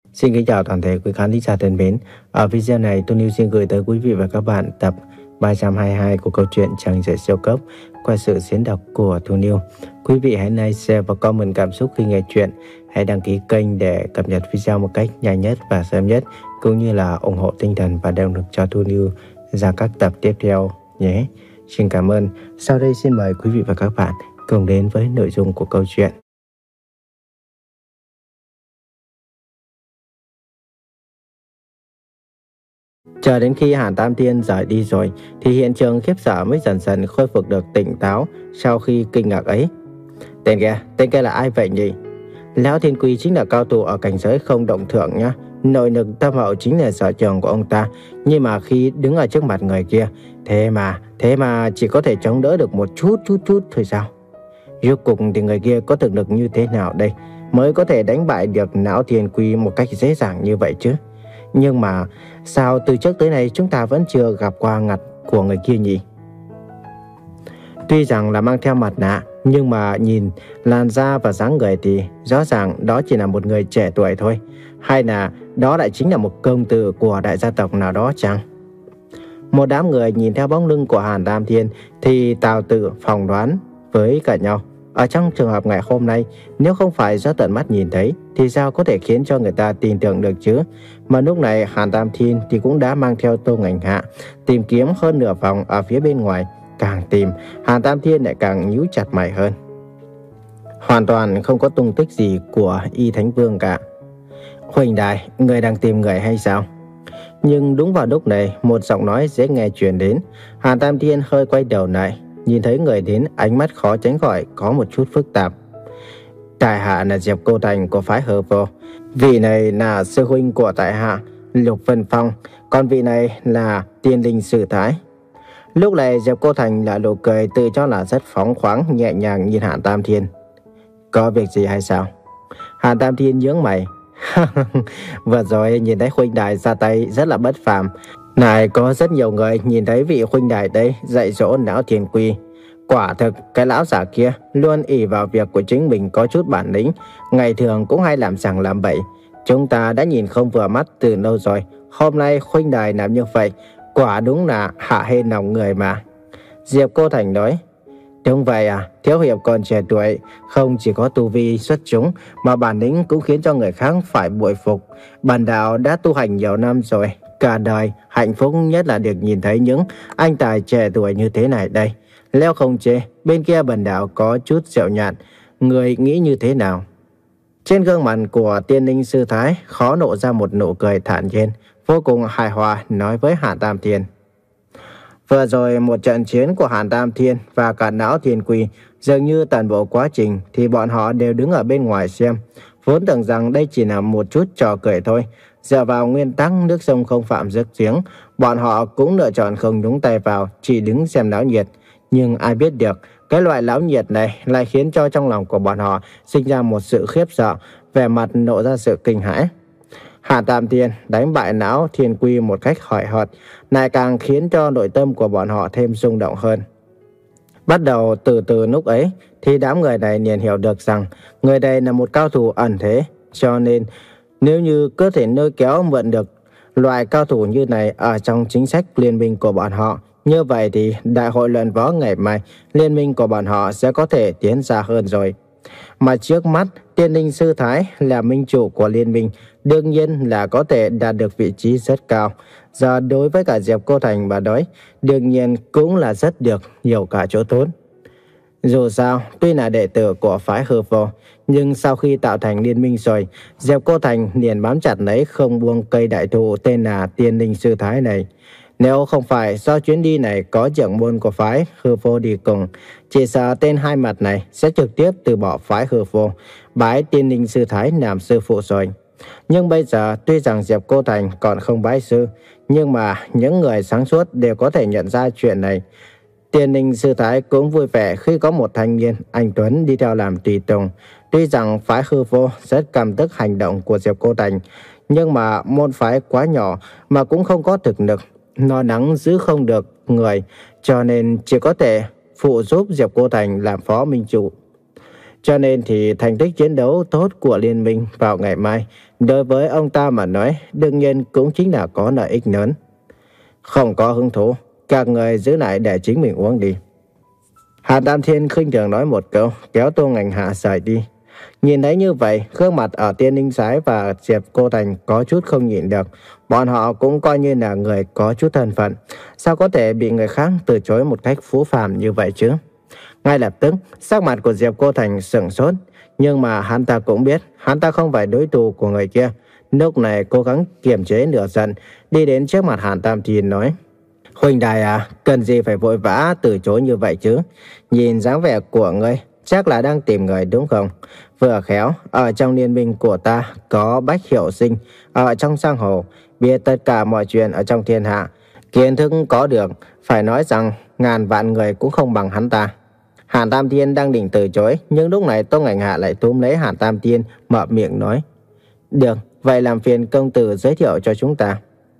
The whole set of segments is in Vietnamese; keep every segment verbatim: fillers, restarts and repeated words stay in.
Xin kính chào toàn thể quý khán thính giả thân mến. Ở video này, Tuấn Lưu xin gửi tới quý vị và các bạn tập ba trăm hai mươi hai của câu chuyện Chàng Rể Siêu Cấp qua sự diễn đọc của Tuấn Lưu. Quý vị hãy like, share và comment cảm xúc khi nghe chuyện. Hãy đăng ký kênh để cập nhật video một cách nhanh nhất và sớm nhất, cũng như là ủng hộ tinh thần và động lực cho Tuấn Lưu ra các tập tiếp theo nhé. Xin cảm ơn. Sau đây xin mời quý vị và các bạn cùng đến với nội dung của câu chuyện. Chờ đến khi Hàn Tam Thiên rời đi rồi thì hiện trường khiếp sợ mới dần dần khôi phục được tỉnh táo sau khi kinh ngạc ấy. Tên kia, tên kia là ai vậy nhỉ? Lão Thiên Quy chính là cao thủ ở cảnh giới không động thượng nhá. Nội lực tâm hậu chính là sở trường của ông ta. Nhưng mà khi đứng ở trước mặt người kia, thế mà, thế mà chỉ có thể chống đỡ được một chút chút chút thôi sao? Rốt cuộc thì người kia có thực lực như thế nào đây mới có thể đánh bại được Lão Thiên Quy một cách dễ dàng như vậy chứ? Nhưng mà sao từ trước tới nay chúng ta vẫn chưa gặp qua ngặt của người kia nhỉ? Tuy rằng là mang theo mặt nạ, nhưng mà nhìn làn da và dáng người thì rõ ràng đó chỉ là một người trẻ tuổi thôi. Hay là đó lại chính là một công tử của đại gia tộc nào đó chăng? Một đám người nhìn theo bóng lưng của Hàn Tam Thiên thì tào tự phỏng đoán với cả nhau. Ở trong trường hợp ngày hôm nay, nếu không phải do tận mắt nhìn thấy thì sao có thể khiến cho người ta tin tưởng được chứ? Mà lúc này Hàn Tam Thiên thì cũng đã mang theo Tô Ngành Hạ tìm kiếm hơn nửa vòng ở phía bên ngoài. Càng tìm, Hàn Tam Thiên lại càng nhíu chặt mày hơn. Hoàn toàn không có tung tích gì của Y Thánh Vương cả. Huỳnh đài, người đang tìm người hay sao? Nhưng đúng vào lúc này, một giọng nói dễ nghe truyền đến. Hàn Tam Thiên hơi quay đầu lại, nhìn thấy người đến, ánh mắt khó tránh khỏi có một chút phức tạp. Tại hạ là Diệp Cô Thành của phái Hờ Vô. Vị này là sư huynh của tại hạ, Lục Vân Phong. Còn vị này là Tiên Linh Sư Thái. Lúc này Diệp Cô Thành là nụ cười tự cho là rất phóng khoáng, nhẹ nhàng nhìn Hàn Tam Thiên. Có việc gì hay sao? Hàn Tam Thiên nhướng mày. Vừa rồi nhìn thấy huynh đài ra tay rất là bất phàm. Này có rất nhiều người nhìn thấy vị huynh đài đây dạy dỗ Lão Thiên Quy. Quả thực cái lão giả kia luôn ỷ vào việc của chính mình có chút bản lĩnh, ngày thường cũng hay làm sằng làm bậy. Chúng ta đã nhìn không vừa mắt từ lâu rồi. Hôm nay huynh đài làm như vậy, quả đúng là hạ hê lòng người mà. Diệp Cô Thành nói. Đúng vậy à, thiếu hiệp còn trẻ tuổi, không chỉ có tu vi xuất chúng mà bản lĩnh cũng khiến cho người khác phải bội phục. Bản đạo đã tu hành nhiều năm rồi, cả đời hạnh phúc nhất là được nhìn thấy những anh tài trẻ tuổi như thế này đây. Leo không chê, bên kia bần đạo có chút dịu nhạt, người nghĩ như thế nào? Trên gương mặt của Tiên Linh Sư Thái khó nộ ra một nụ cười thản nhiên, vô cùng hài hòa nói với Hàn Tam Thiên. Vừa rồi một trận chiến của Hàn Tam Thiên và cả Lão Thiên Quy, dường như toàn bộ quá trình thì bọn họ đều đứng ở bên ngoài xem. Vốn tưởng rằng đây chỉ là một chút trò cười thôi. Dựa vào nguyên tắc nước sông không phạm nước giếng, bọn họ cũng lựa chọn không nhúng tay vào, chỉ đứng xem náo nhiệt. Nhưng ai biết được, cái loại náo nhiệt này lại khiến cho trong lòng của bọn họ sinh ra một sự khiếp sợ, vẻ mặt lộ ra sự kinh hãi. Hàn Tam Thiên đánh bại Lão Thiên Quy một cách hời hợt, lại càng khiến cho nội tâm của bọn họ thêm rung động hơn. Bắt đầu từ từ lúc ấy thì đám người này liền hiểu được rằng người này là một cao thủ ẩn thế, cho nên nếu như có thể lôi kéo mượn được loại cao thủ như này ở trong chính sách liên minh của bọn họ, như vậy thì đại hội luận võ ngày mai liên minh của bọn họ sẽ có thể tiến xa hơn rồi. Mà trước mắt Tiên Linh Sư Thái là minh chủ của liên minh, đương nhiên là có thể đạt được vị trí rất cao. Giờ đối với cả Diệp Cô Thành mà nói, đương nhiên cũng là rất được nhiều cả chỗ tốt. Dù sao, tuy là đệ tử của phái Hư Vô, nhưng sau khi tạo thành liên minh rồi, Diệp Cô Thành liền bám chặt lấy không buông cây đại thụ tên là Tiên Linh Sư Thái này. Nếu không phải do chuyến đi này có trưởng môn của phái Hư Vô đi cùng, chỉ sợ tên hai mặt này sẽ trực tiếp từ bỏ phái Hư Vô, bái Tiên Linh Sư Thái làm sư phụ rồi. Nhưng bây giờ tuy rằng Diệp Cô Thành còn không bái sư, nhưng mà những người sáng suốt đều có thể nhận ra chuyện này. Tiên Linh Sư Thái cũng vui vẻ khi có một thanh niên anh tuấn đi theo làm tùy tùng. Tuy rằng phái Hư Vô rất căm tức hành động của Diệp Cô Thành, nhưng mà môn phái quá nhỏ mà cũng không có thực lực, lo lắng giữ không được người, cho nên chỉ có thể phụ giúp Diệp Cô Thành làm phó minh chủ. Cho nên thì thành tích chiến đấu tốt của liên minh vào ngày mai, đối với ông ta mà nói, đương nhiên cũng chính là có lợi ích lớn. Không có hứng thú, các người giữ lại để chính mình uống đi. Hàn Tam Thiên khinh thường nói một câu, kéo Tô Ngành Hạ rời đi. Nhìn thấy như vậy, gương mặt ở Tiên Ninh Sái và Diệp Cô Thành có chút không nhịn được. Bọn họ cũng coi như là người có chút thân phận. Sao có thể bị người khác từ chối một cách phũ phàng như vậy chứ? Ngay lập tức, sắc mặt của Diệp Cô Thành sững sốt. Nhưng mà hắn ta cũng biết, hắn ta không phải đối thủ của người kia. Lúc này cố gắng kiềm chế lửa giận, đi đến trước mặt Hàn Tam Thiên nói: Huynh đài à, cần gì phải vội vã từ chối như vậy chứ? Nhìn dáng vẻ của ngươi, chắc là đang tìm người đúng không? Vừa khéo, ở trong liên minh của ta có Bách Hiệu Sinh, ở trong giang hồ, biết tất cả mọi chuyện ở trong thiên hạ. Kiến thức có được, phải nói rằng ngàn vạn người cũng không bằng hắn ta. Hàn Tam Thiên đang định từ chối, nhưng lúc này Tô Ngành Hạ lại túm lấy Hàn Tam Thiên, mở miệng nói: Được, vậy làm phiền công tử giới thiệu cho chúng ta.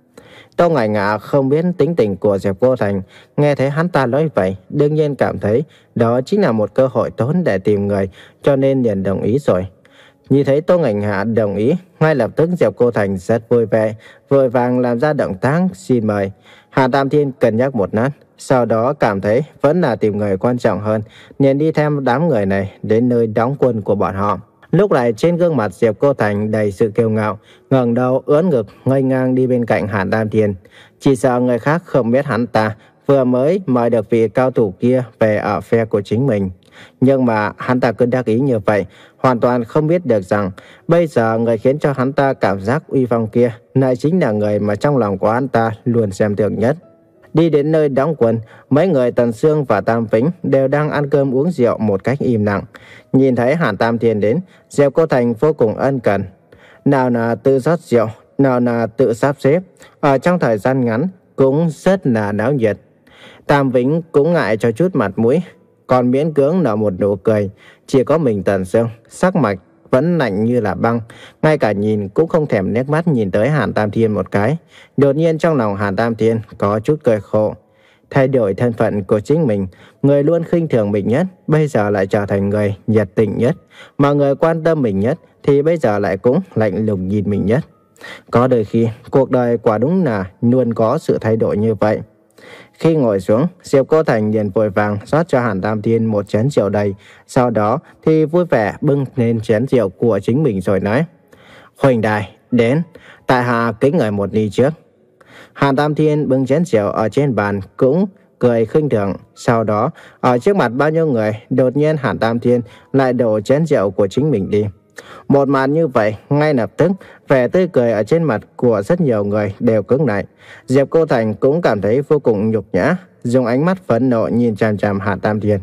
Tô Ngành Hạ không biết tính tình của Diệp Cô Thành, nghe thấy hắn ta nói vậy, đương nhiên cảm thấy đó chính là một cơ hội tốt để tìm người, cho nên liền đồng ý rồi. Nhìn thấy Tô Ngành Hạ đồng ý, ngay lập tức Diệp Cô Thành rất vui vẻ, vội vàng làm ra động tác xin mời. Hàn Tam Thiên cân nhắc một lát, sau đó cảm thấy vẫn là tìm người quan trọng hơn, liền đi theo đám người này đến nơi đóng quân của bọn họ. Lúc này trên gương mặt Diệp Cô Thành đầy sự kiêu ngạo, ngẩng đầu ưỡn ngực ngây ngang đi bên cạnh Hàn Tam Thiên. Chỉ sợ người khác không biết hắn ta vừa mới mời được vị cao thủ kia về ở phe của chính mình. Nhưng mà hắn ta cứ đắc ý như vậy, hoàn toàn không biết được rằng bây giờ người khiến cho hắn ta cảm giác uy phong kia lại chính là người mà trong lòng của hắn ta luôn xem thường nhất. Đi đến nơi đóng quân, mấy người Tần Sương và Tam Vĩnh đều đang ăn cơm uống rượu một cách im lặng. Nhìn thấy Hàn Tam Thiên đến, Diệp Cô Thành vô cùng ân cần. Nào là tự rót rượu, nào là tự sắp xếp, ở trong thời gian ngắn cũng rất là náo nhiệt. Tam Vĩnh cũng ngại cho chút mặt mũi, còn miễn cưỡng nở một nụ cười. Chỉ có mình Tần Sương, sắc mặt vẫn lạnh như là băng, ngay cả nhìn cũng không thèm liếc mắt nhìn tới Hàn Tam Thiên một cái. Đột nhiên trong lòng Hàn Tam Thiên có chút cười khổ. Thay đổi thân phận của chính mình, người luôn khinh thường mình nhất, bây giờ lại trở thành người nhiệt tình nhất, mà người quan tâm mình nhất thì bây giờ lại cũng lạnh lùng nhìn mình nhất. Có đôi khi, cuộc đời quả đúng là luôn có sự thay đổi như vậy. Khi ngồi xuống, Diệp Cô Thành liền vội vàng rót cho Hàn Tam Thiên một chén rượu đầy, sau đó thì vui vẻ bưng lên chén rượu của chính mình rồi nói: Huỳnh đài, đến, tại hạ kính ngài một ly trước. Hàn Tam Thiên bưng chén rượu ở trên bàn cũng cười khinh thường. Sau đó, ở trước mặt bao nhiêu người, đột nhiên Hàn Tam Thiên lại đổ chén rượu của chính mình đi. Một màn như vậy, ngay lập tức, vẻ tươi cười ở trên mặt của rất nhiều người đều cứng lại. Diệp Cô Thành cũng cảm thấy vô cùng nhục nhã, dùng ánh mắt phẫn nộ nhìn chằm chằm Hàn Tam Thiên.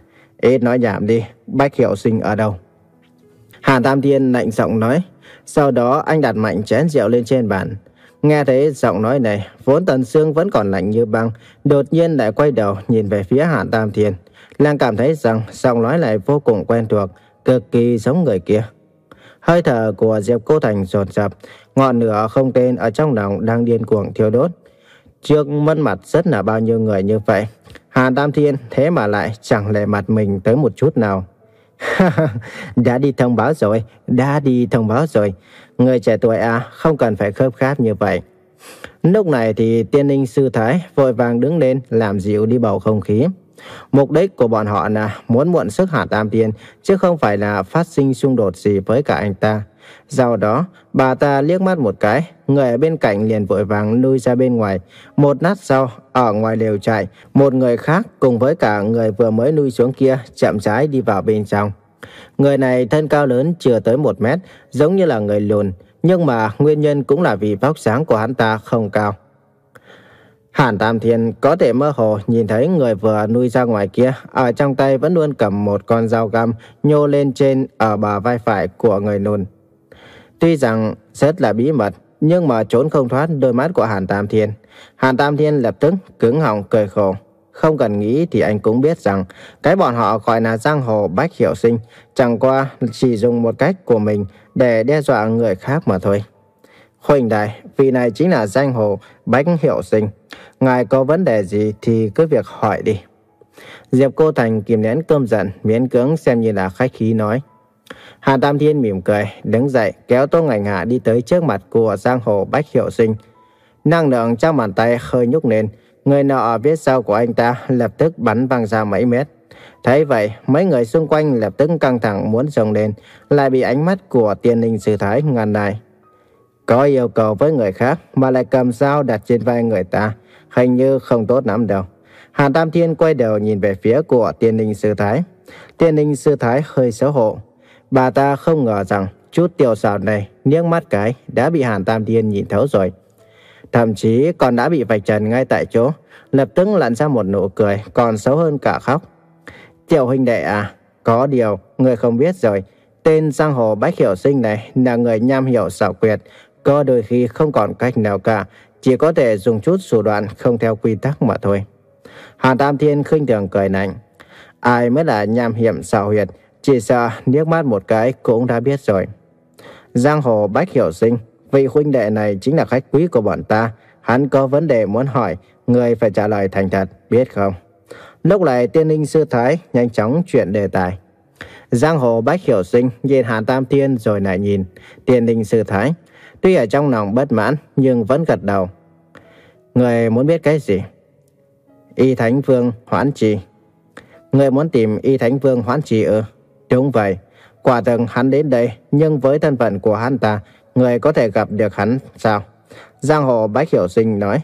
Ít nói nhảm đi, Bách Hiệu Sinh ở đâu? Hàn Tam Thiên lạnh giọng nói. Sau đó anh đặt mạnh chén rượu lên trên bàn. Nghe thấy giọng nói này, vốn Tần Sương vẫn còn lạnh như băng, đột nhiên lại quay đầu nhìn về phía Hàn Tam Thiên. Nàng cảm thấy rằng giọng nói này vô cùng quen thuộc, cực kỳ giống người kia. Hơi thở của Diệp Cô Thành dồn dập, ngọn lửa không tên ở trong lòng đang điên cuồng thiêu đốt. Trước mất mặt rất là bao nhiêu người như vậy, Hàn Tam Thiên thế mà lại chẳng lệ mặt mình tới một chút nào. Đã đi thông báo rồi, đã đi thông báo rồi. Người trẻ tuổi à, không cần phải khớp khát như vậy. Lúc này thì Tiên Ninh Sư Thái vội vàng đứng lên làm dịu đi bầu không khí. Mục đích của bọn họ là muốn mượn sức Hàn Tam Thiên, chứ không phải là phát sinh xung đột gì với cả anh ta. Sau đó, bà ta liếc mắt một cái, người ở bên cạnh liền vội vàng lui ra bên ngoài. Một lát sau, ở ngoài lều trại, một người khác cùng với cả người vừa mới lui xuống kia chậm rãi đi vào bên trong. Người này thân cao lớn chưa tới một mét, giống như là người lùn, nhưng mà nguyên nhân cũng là vì vóc dáng của hắn ta không cao. Hàn Tam Thiên có thể mơ hồ nhìn thấy người vừa nuôi ra ngoài kia, ở trong tay vẫn luôn cầm một con dao găm nhô lên trên ở bả vai phải của người lùn. Tuy rằng rất là bí mật, nhưng mà trốn không thoát đôi mắt của Hàn Tam Thiên. Hàn Tam Thiên lập tức cứng họng cười khổ. Không cần nghĩ thì anh cũng biết rằng cái bọn họ gọi là giang hồ Bách Hiệu Sinh chẳng qua chỉ dùng một cách của mình để đe dọa người khác mà thôi. Huỳnh đài, vị này chính là giang hồ Bách Hiệu Sinh. Ngài có vấn đề gì thì cứ việc hỏi đi. Diệp Cô Thành kìm nén cơn giận, miễn cưỡng xem như là khách khí nói. Hàn Tam Thiên mỉm cười, đứng dậy kéo Tô Ngạnh Hạ đi tới trước mặt của giang hồ Bách Hiểu Sinh. Năng lượng trong bàn tay hơi nhúc lên, người nọ ở phía sau của anh ta lập tức bắn văng ra mấy mét. Thấy vậy, mấy người xung quanh lập tức căng thẳng muốn xông lên, lại bị ánh mắt của Tiên Ninh Sư Thái ngăn lại. Có yêu cầu với người khác mà lại cầm dao đặt trên vai người ta, hình như không tốt lắm đâu. Hàn Tam Thiên quay đầu nhìn về phía của Tiên Ninh Sư Thái. Tiên Ninh Sư Thái hơi xấu hổ. Bà ta không ngờ rằng chút tiểu xảo này liếc mắt cái đã bị Hàn Tam Thiên nhìn thấu rồi. Thậm chí còn đã bị vạch trần ngay tại chỗ, lập tức lặn ra một nụ cười còn xấu hơn cả khóc. Tiểu huynh đệ à, có điều người không biết rồi, tên giang hồ Bách Hiểu Sinh này là người nham hiểm xảo quyệt, có đôi khi không còn cách nào cả, chỉ có thể dùng chút thủ đoạn không theo quy tắc mà thôi. Hàn Tam Thiên khinh thường cười lạnh. Ai mới là nham hiểm xảo huyệt, chỉ sợ liếc mắt một cái cũng đã biết rồi. Giang hồ Bách Hiểu Sinh, vị huynh đệ này chính là khách quý của bọn ta. Hắn có vấn đề muốn hỏi, người phải trả lời thành thật, biết không? Lúc này Tiên Ninh Sư Thái nhanh chóng chuyển đề tài. Giang hồ Bách Hiểu Sinh nhìn Hàn Tam Thiên rồi lại nhìn Tiên Ninh Sư Thái. Tuy ở trong lòng bất mãn nhưng vẫn gật đầu. Người muốn biết cái gì? Y Thánh Vương Hoãn Trì. Người muốn tìm Y Thánh Vương Hoãn Trì ư? Đúng vậy. Quả thực hắn đến đây, nhưng với thân phận của hắn ta, người có thể gặp được hắn sao? Giang hồ Bách Hiểu Sinh nói.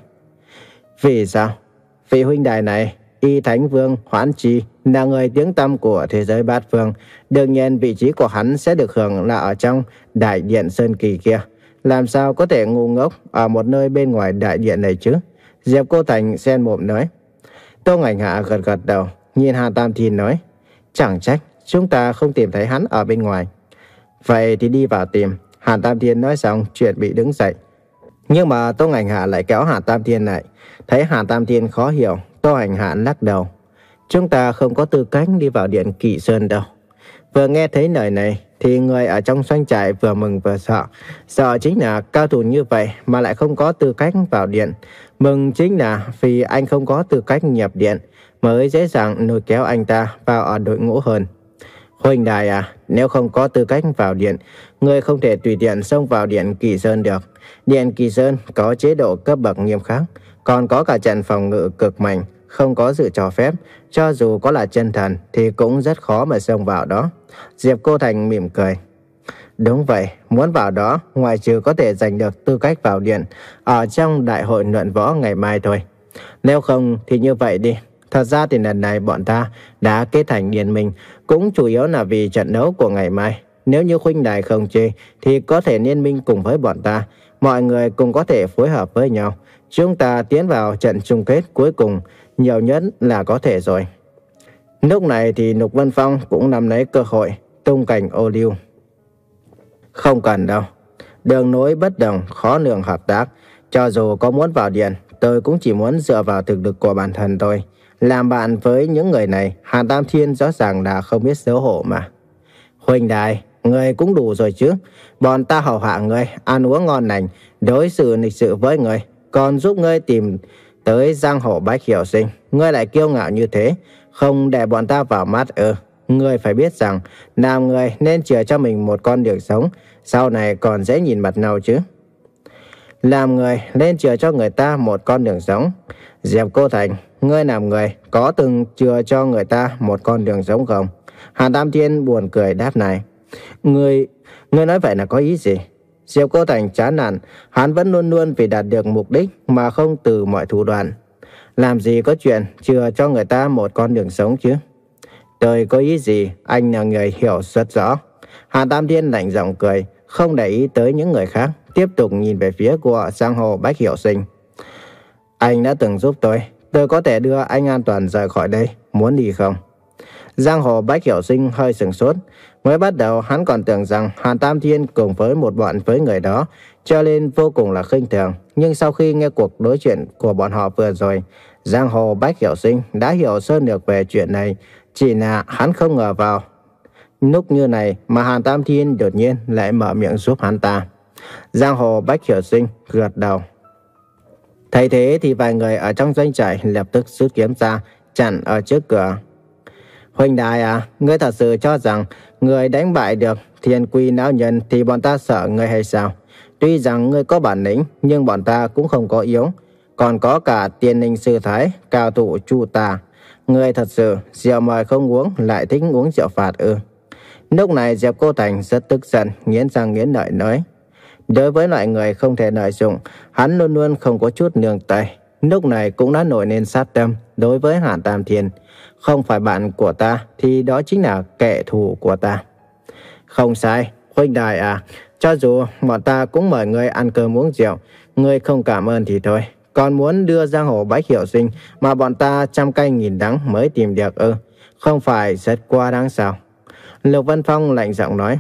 Vì sao? Vị huynh đài này, Y Thánh Vương Hoãn Trì, là người tiếng tăm của thế giới bát phương. Đương nhiên vị trí của hắn sẽ được hưởng là ở trong đại điện Sơn Kỳ kia. Làm sao có thể ngu ngốc ở một nơi bên ngoài đại điện này chứ? Diệp Cô Thành xen mồm nói. Tô Ngạnh Hạ gật gật đầu, nhìn Hàn Tam Thiên nói. Chẳng trách chúng ta không tìm thấy hắn ở bên ngoài. Vậy thì đi vào tìm. Hàn Tam Thiên nói xong chuẩn bị đứng dậy. Nhưng mà Tô Ngạnh Hạ lại kéo Hàn Tam Thiên lại. Thấy Hàn Tam Thiên khó hiểu, Tô Ngạnh Hạ lắc đầu. Chúng ta không có tư cách đi vào điện Kỵ Sơn đâu. Vừa nghe thấy lời này thì người ở trong doanh trại vừa mừng vừa sợ. Sợ chính là cao thủ như vậy mà lại không có tư cách vào điện. Mừng chính là vì anh không có tư cách nhập điện mới dễ dàng lôi kéo anh ta vào ở đội ngũ hơn. Huynh đài à, nếu không có tư cách vào điện, người không thể tùy tiện xông vào điện Kỳ Sơn được. Điện Kỳ Sơn có chế độ cấp bậc nghiêm khắc, còn có cả trận phòng ngự cực mạnh, không có sự cho phép. Cho dù có là chân thần thì cũng rất khó mà xông vào đó. Diệp Cô Thành mỉm cười. Đúng vậy, muốn vào đó, ngoài trừ có thể giành được tư cách vào điện ở trong đại hội luận võ ngày mai thôi. Nếu không thì như vậy đi. Thật ra thì lần này bọn ta đã kết thành liên minh, cũng chủ yếu là vì trận đấu của ngày mai. Nếu như huynh đài không chê thì có thể liên minh cùng với bọn ta. Mọi người cùng có thể phối hợp với nhau. Chúng ta tiến vào trận chung kết cuối cùng, nhiều nhất là có thể rồi. Lúc này thì Lục Vân Phong cũng nắm lấy cơ hội, tung cảnh ô liu. Không cần đâu. Đường nối bất đồng, khó lường hợp tác. Cho dù có muốn vào điện, tôi cũng chỉ muốn dựa vào thực lực của bản thân tôi. Làm bạn với những người này, Hàn Tam Thiên rõ ràng là không biết xấu hổ mà. Huynh đài, người cũng đủ rồi chứ. Bọn ta hầu hạ người, ăn uống ngon lành, đối xử lịch sự với người, còn giúp ngươi tìm tới giang hồ Bách Hiểu Sinh. Ngươi lại kiêu ngạo như thế, không để bọn ta vào mắt ư? Ngươi phải biết rằng, làm người nên chừa cho mình một con đường sống, sau này còn dễ nhìn mặt nhau chứ. Làm người nên chừa cho người ta một con đường sống. Diệp Cô Thành, ngươi làm người có từng chừa cho người ta một con đường sống không? Hàn Tam Thiên buồn cười đáp này. Ngươi, ngươi nói vậy là có ý gì? Diệp Cô Thành chán nản, hắn vẫn luôn luôn vì đạt được mục đích mà không từ mọi thủ đoạn. Làm gì có chuyện chừa cho người ta một con đường sống chứ? Tôi có ý gì, anh là người hiểu rất rõ. Hàn Tam Thiên lạnh giọng cười, không để ý tới những người khác, tiếp tục nhìn về phía của giang hồ Bách Hiểu Sinh. Anh đã từng giúp tôi, tôi có thể đưa anh an toàn rời khỏi đây, muốn đi không? Giang hồ Bách Hiểu Sinh hơi sửng sốt. Mới bắt đầu hắn còn tưởng rằng Hàn Tam Thiên cùng với một bọn với người đó, cho nên vô cùng là khinh thường. Nhưng sau khi nghe cuộc đối chuyện của bọn họ vừa rồi, Giang hồ Bách Hiểu Sinh đã hiểu sơ lược về chuyện này. Chỉ là hắn không ngờ vào lúc như này mà Hàn Tam Thiên đột nhiên lại mở miệng giúp hắn ta. Giang hồ Bách Hiểu Sinh gật đầu. Thấy thế thì vài người ở trong doanh trại lập tức rút kiếm ra, chặn ở trước cửa. Huynh đài à, ngươi thật sự cho rằng ngươi đánh bại được Thiên Quy lão nhân thì bọn ta sợ ngươi hay sao? Tuy rằng ngươi có bản lĩnh, nhưng bọn ta cũng không có yếu. Còn có cả Tiên Ninh Sư Thái, cao thủ Chu Ta. Ngươi thật sự rượu mời không uống, lại thích uống rượu phạt ư? Lúc này Diệp Cô Thành rất tức giận, nghiến răng nghiến lợi nói. Đối với loại người không thể lợi dụng, hắn luôn luôn không có chút nương tay. Lúc này cũng đã nổi lên sát tâm đối với Hàn Tam Thiên. Không phải bạn của ta thì đó chính là kẻ thù của ta. Không sai, huynh đài à, cho dù bọn ta cũng mời ngươi ăn cơm uống rượu, ngươi không cảm ơn thì thôi. Còn muốn đưa giang hồ Bách Hiểu Sinh mà bọn ta trăm cay nghìn đắng mới tìm được ư? Không phải rất quá đáng sao? Lục Vân Phong lạnh giọng nói.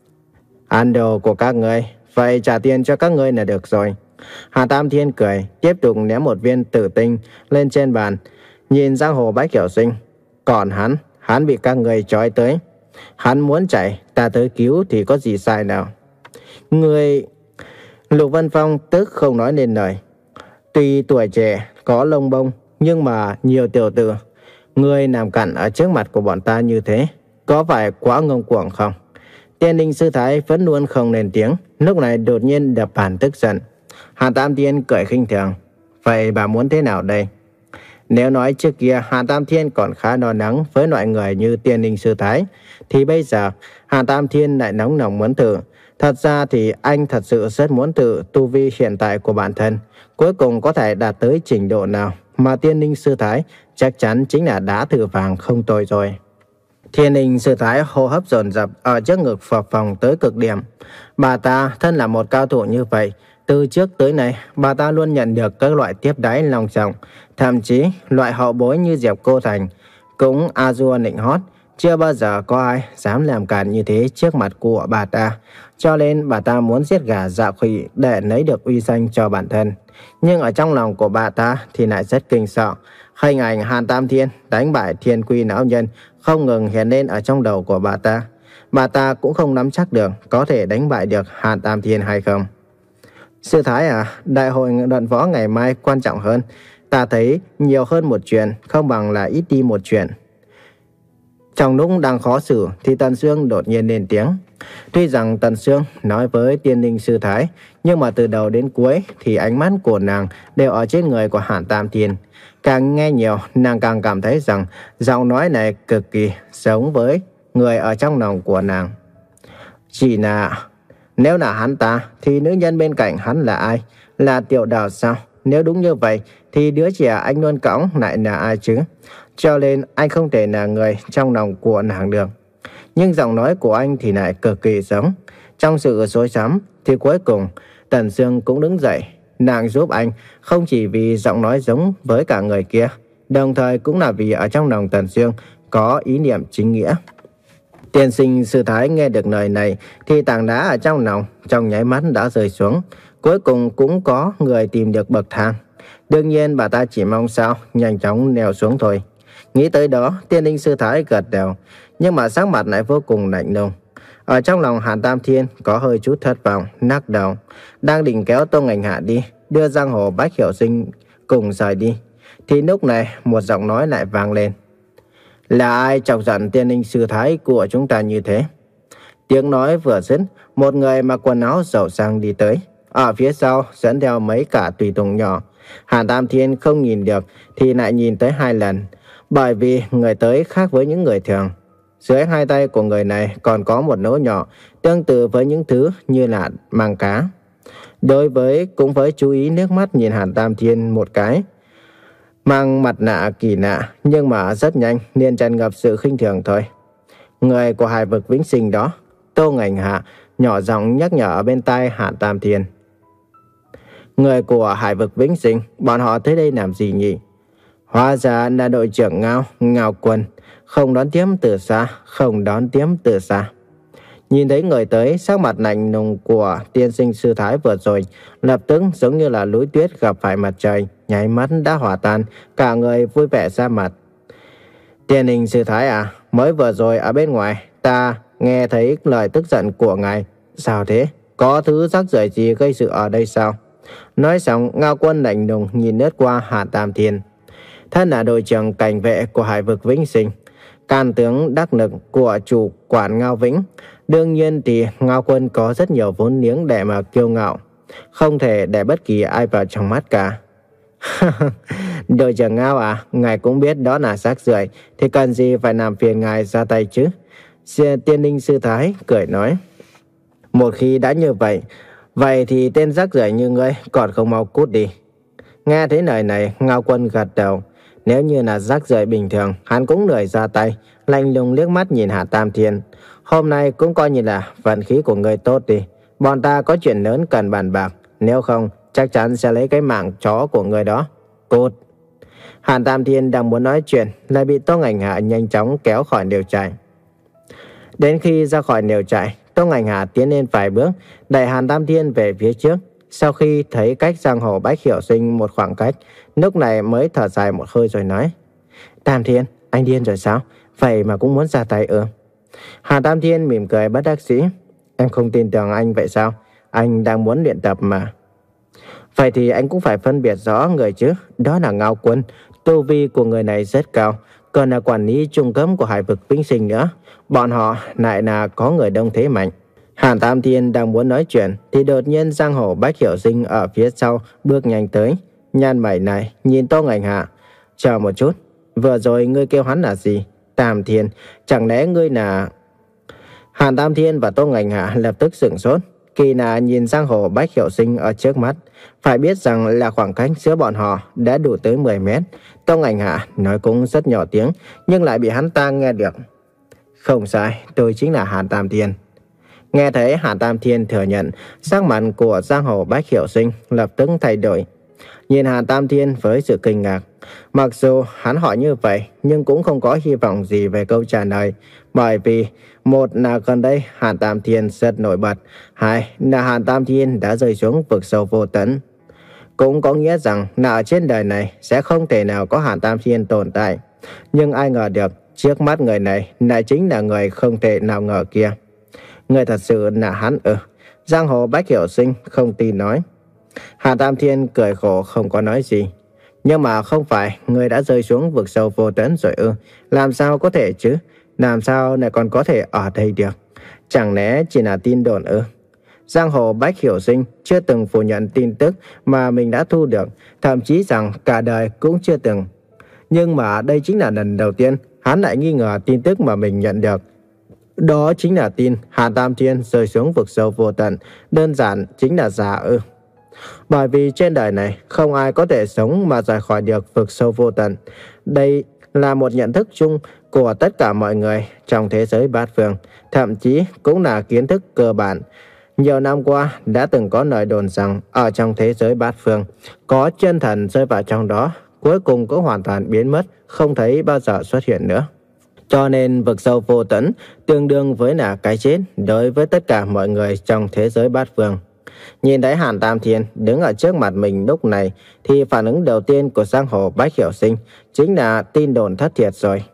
Ăn đồ của các ngươi, vậy trả tiền cho các ngươi là được rồi. Hà Tam Thiên cười, tiếp tục ném một viên tử tinh lên trên bàn, nhìn giang hồ Bách Hiểu Sinh. Còn hắn, hắn bị các ngươi trói tới. Hắn muốn chạy, ta tới cứu thì có gì sai nào? Ngươi... Lục Vân Phong tức không nói nên lời. Tuy tuổi trẻ, có lông bông, nhưng mà nhiều tiểu tử. Ngươi nằm cặn ở trước mặt của bọn ta như thế, có phải quá ngông cuồng không? Tiên Ninh Sư Thái vẫn luôn không lên tiếng, lúc này đột nhiên đập bàn tức giận. Hàn Tam Thiên cười khinh thường. Vậy bà muốn thế nào đây? Nếu nói trước kia Hàn Tam Thiên còn khá lo lắng với loại người như Tiên Ninh Sư Thái, thì bây giờ Hàn Tam Thiên lại nóng lòng muốn thử. Thật ra thì anh thật sự rất muốn thử tu vi hiện tại của bản thân, cuối cùng có thể đạt tới trình độ nào, mà Tiên Ninh Sư Thái chắc chắn chính là đá thử vàng không tồi rồi. Tiên Ninh Sư Thái hô hấp dồn dập ở trước ngực phập phồng tới cực điểm. Bà ta thân là một cao thủ như vậy, từ trước tới nay bà ta luôn nhận được các loại tiếp đái long trọng, thậm chí loại hậu bối như Diệp Cô Thành cũng a dua nịnh hót. Chưa bao giờ có ai dám làm cản như thế trước mặt của bà ta, cho nên bà ta muốn giết gà dọa khỉ để lấy được uy danh cho bản thân. Nhưng ở trong lòng của bà ta thì lại rất kinh sợ. Hình ảnh Hàn Tam Thiên đánh bại Thiên Quy lão nhân không ngừng hiện lên ở trong đầu của bà ta. Bà ta cũng không nắm chắc được có thể đánh bại được Hàn Tam Thiên hay không. Sư Thái à, đại hội luận võ ngày mai quan trọng hơn. Ta thấy nhiều hơn một chuyện không bằng là ít đi một chuyện. Trong lúc đang khó xử thì Tần Sương đột nhiên lên tiếng. Tuy rằng Tần Sương nói với Tiên Ninh Sư Thái, nhưng mà từ đầu đến cuối thì ánh mắt của nàng đều ở trên người của Hàn Tam Thiên. Càng nghe nhiều, nàng càng cảm thấy rằng giọng nói này cực kỳ giống với người ở trong lòng của nàng. Chỉ là, nếu là hắn ta thì nữ nhân bên cạnh hắn là ai? Là Tiểu Đào sao? Nếu đúng như vậy thì đứa trẻ anh luôn cõng lại là ai chứ? Cho nên anh không thể là người trong lòng của nàng được. Nhưng giọng nói của anh thì lại cực kỳ giống. Trong sự rối rắm thì cuối cùng Tần Sương cũng đứng dậy. Nàng giúp anh không chỉ vì giọng nói giống với cả người kia, đồng thời cũng là vì ở trong lòng Tần Sương có ý niệm chính nghĩa. Tiên sinh Sư Thái nghe được lời này thì tảng đá ở trong lòng trong nháy mắt đã rơi xuống. Cuối cùng cũng có người tìm được bậc thang. Đương nhiên bà ta chỉ mong sao nhanh chóng leo xuống thôi. Nghĩ tới đó, Tiên Ninh Sư Thái gật đầu, nhưng mà sắc mặt lại vô cùng lạnh lùng. Ở trong lòng Hàn Tam Thiên có hơi chút thất vọng, lắc đầu, đang định kéo Tô Ngành Hạ đi, đưa giang hồ Bách Hiểu Sinh cùng rời đi, thì lúc này một giọng nói lại vang lên. Là ai chọc giận Tiên Ninh Sư Thái của chúng ta như thế? Tiếng nói vừa dứt, một người mặc quần áo giàu sang đi tới, ở phía sau dẫn theo mấy cả tùy tùng nhỏ. Hàn Tam Thiên không nhìn được thì lại nhìn tới hai lần, bởi vì người tới khác với những người thường. Dưới hai tay của người này còn có một lỗ nhỏ, tương tự với những thứ như là màng cá. Đối với cũng với chú ý nước mắt nhìn Hàn Tam Thiên một cái. Mang mặt nạ kỳ lạ, nhưng mà rất nhanh nên tràn ngập sự khinh thường thôi. Người của Hải Vực Vĩnh Sinh đó, Tô Ngành Hạ nhỏ giọng nhắc nhở ở bên tai Hàn Tam Thiên. Người của Hải Vực Vĩnh Sinh, bọn họ tới đây làm gì nhỉ? Hóa ra là đội trưởng Ngao, Ngao Quân. Không đón tiếp từ xa, không đón tiếp từ xa. Nhìn thấy người tới, sắc mặt lạnh lùng của Tiên sinh Sư Thái vừa rồi lập tức giống như là núi tuyết gặp phải mặt trời, nháy mắt đã hòa tan, cả người vui vẻ ra mặt. Tiên sinh Sư Thái à, mới vừa rồi ở bên ngoài ta nghe thấy lời tức giận của ngài. Sao thế? Có thứ rắc rưởi gì gây sự ở đây sao? Nói xong, Ngao Quân lạnh lùng nhìn lướt qua Hàn Tam Thiên. thân là đội trưởng cảnh vệ của Hải vực Vĩnh Sinh, can tướng đắc lực của chủ quản Ngao Vĩnh. Đương nhiên thì Ngao Quân có rất nhiều vốn liếng để mà kiêu ngạo, không thể để bất kỳ ai vào trong mắt cả. Đội trưởng Ngao à, ngài cũng biết đó là rác rưởi, thì cần gì phải làm phiền ngài ra tay chứ? Tiên Ninh Sư Thái cười nói. Một khi đã như vậy, vậy thì tên rác rưởi như ngươi còn không mau cút đi. Nghe thấy lời này, Ngao Quân gật đầu. Nếu như là rác rưởi bình thường, hắn cũng lười ra tay, lạnh lùng liếc mắt nhìn Hạ Tam Thiên. Hôm nay cũng coi như là vận khí của ngươi tốt đi. Bọn ta có chuyện lớn cần bàn bạc, nếu không chắc chắn sẽ lấy cái mạng chó của ngươi đó. Cút. Hạ Tam Thiên đang muốn nói chuyện, lại bị Tô Ngành Hạ nhanh chóng kéo khỏi lều trại. Đến khi ra khỏi lều trại, Tô Ngành Hạ tiến lên vài bước, đẩy Hàn Tam Thiên về phía trước. Sau khi thấy cách giang hồ Bách Hiểu Sinh một khoảng cách, lúc này mới thở dài một hơi rồi nói: Tam Thiên, anh điên rồi sao? Vậy mà cũng muốn ra tay ư? Hàn Tam Thiên mỉm cười bất đắc dĩ: Em không tin tưởng anh vậy sao? Anh đang muốn luyện tập mà. Vậy thì anh cũng phải phân biệt rõ người chứ. Đó là Ngao Quân, tu vi của người này rất cao, còn là quản lý trung cấp của Hải vực Vĩnh Sinh nữa. Bọn họ lại là có người đông thế mạnh. Hàn Tam Thiên đang muốn nói chuyện thì đột nhiên giang hồ Bách Hiểu Sinh ở phía sau bước nhanh tới. Nhăn mày này nhìn Tô Ngành Hạ: Chờ một chút, vừa rồi ngươi kêu hắn là gì? Tam Thiên, chẳng lẽ ngươi là... Hàn Tam Thiên và Tô Ngành Hạ lập tức sửng sốt. Kỳ lạ nhìn giang hồ Bách Hiểu Sinh ở trước mắt. Phải biết rằng là khoảng cách giữa bọn họ đã đủ tới mười mét. Tô Ngành Hạ nói cũng rất nhỏ tiếng, nhưng lại bị hắn ta nghe được. Không sai, tôi chính là Hàn Tam Thiên. Nghe thấy Hàn Tam Thiên thừa nhận, sắc mặt của giang hồ Bách Hiểu Sinh lập tức thay đổi. Nhìn Hàn Tam Thiên với sự kinh ngạc. Mặc dù hắn hỏi như vậy, nhưng cũng không có hy vọng gì về câu trả lời. Bởi vì một là gần đây Hàn Tam Thiên rất nổi bật, hai là Hàn Tam Thiên đã rơi xuống vực sâu vô tận. Cũng có nghĩa rằng là ở trên đời này sẽ không thể nào có Hàn Tam Thiên tồn tại. Nhưng ai ngờ được trước mắt người này lại chính là người không thể nào ngờ kia. Người thật sự là hắn ư? Giang hồ Bách Hiểu Sinh không tin nói. Hàn Tam Thiên cười khổ không có nói gì. Nhưng mà không phải người đã rơi xuống vực sâu vô tận rồi ư? Làm sao có thể chứ? Làm sao lại còn có thể ở đây được? Chẳng lẽ chỉ là tin đồn ư? Giang hồ Bách Hiểu Sinh chưa từng phủ nhận tin tức mà mình đã thu được, thậm chí rằng cả đời cũng chưa từng. Nhưng mà đây chính là lần đầu tiên hắn lại nghi ngờ tin tức mà mình nhận được. Đó chính là tin Hàn Tam Thiên rơi xuống vực sâu vô tận, đơn giản chính là giả ư? Bởi vì trên đời này không ai có thể sống mà rời khỏi được vực sâu vô tận. Đây là một nhận thức chung của tất cả mọi người trong thế giới bát phương, thậm chí cũng là kiến thức cơ bản. Nhiều năm qua đã từng có lời đồn rằng ở trong thế giới bát phương có chân thần rơi vào trong đó, cuối cùng cũng hoàn toàn biến mất, không thấy bao giờ xuất hiện nữa. Cho nên vực sâu vô tận tương đương với là cái chết đối với tất cả mọi người trong thế giới bát phương. Nhìn thấy Hàn Tam Thiên đứng ở trước mặt mình lúc này thì phản ứng đầu tiên của giang hồ Bách Hiểu Sinh chính là tin đồn thất thiệt rồi.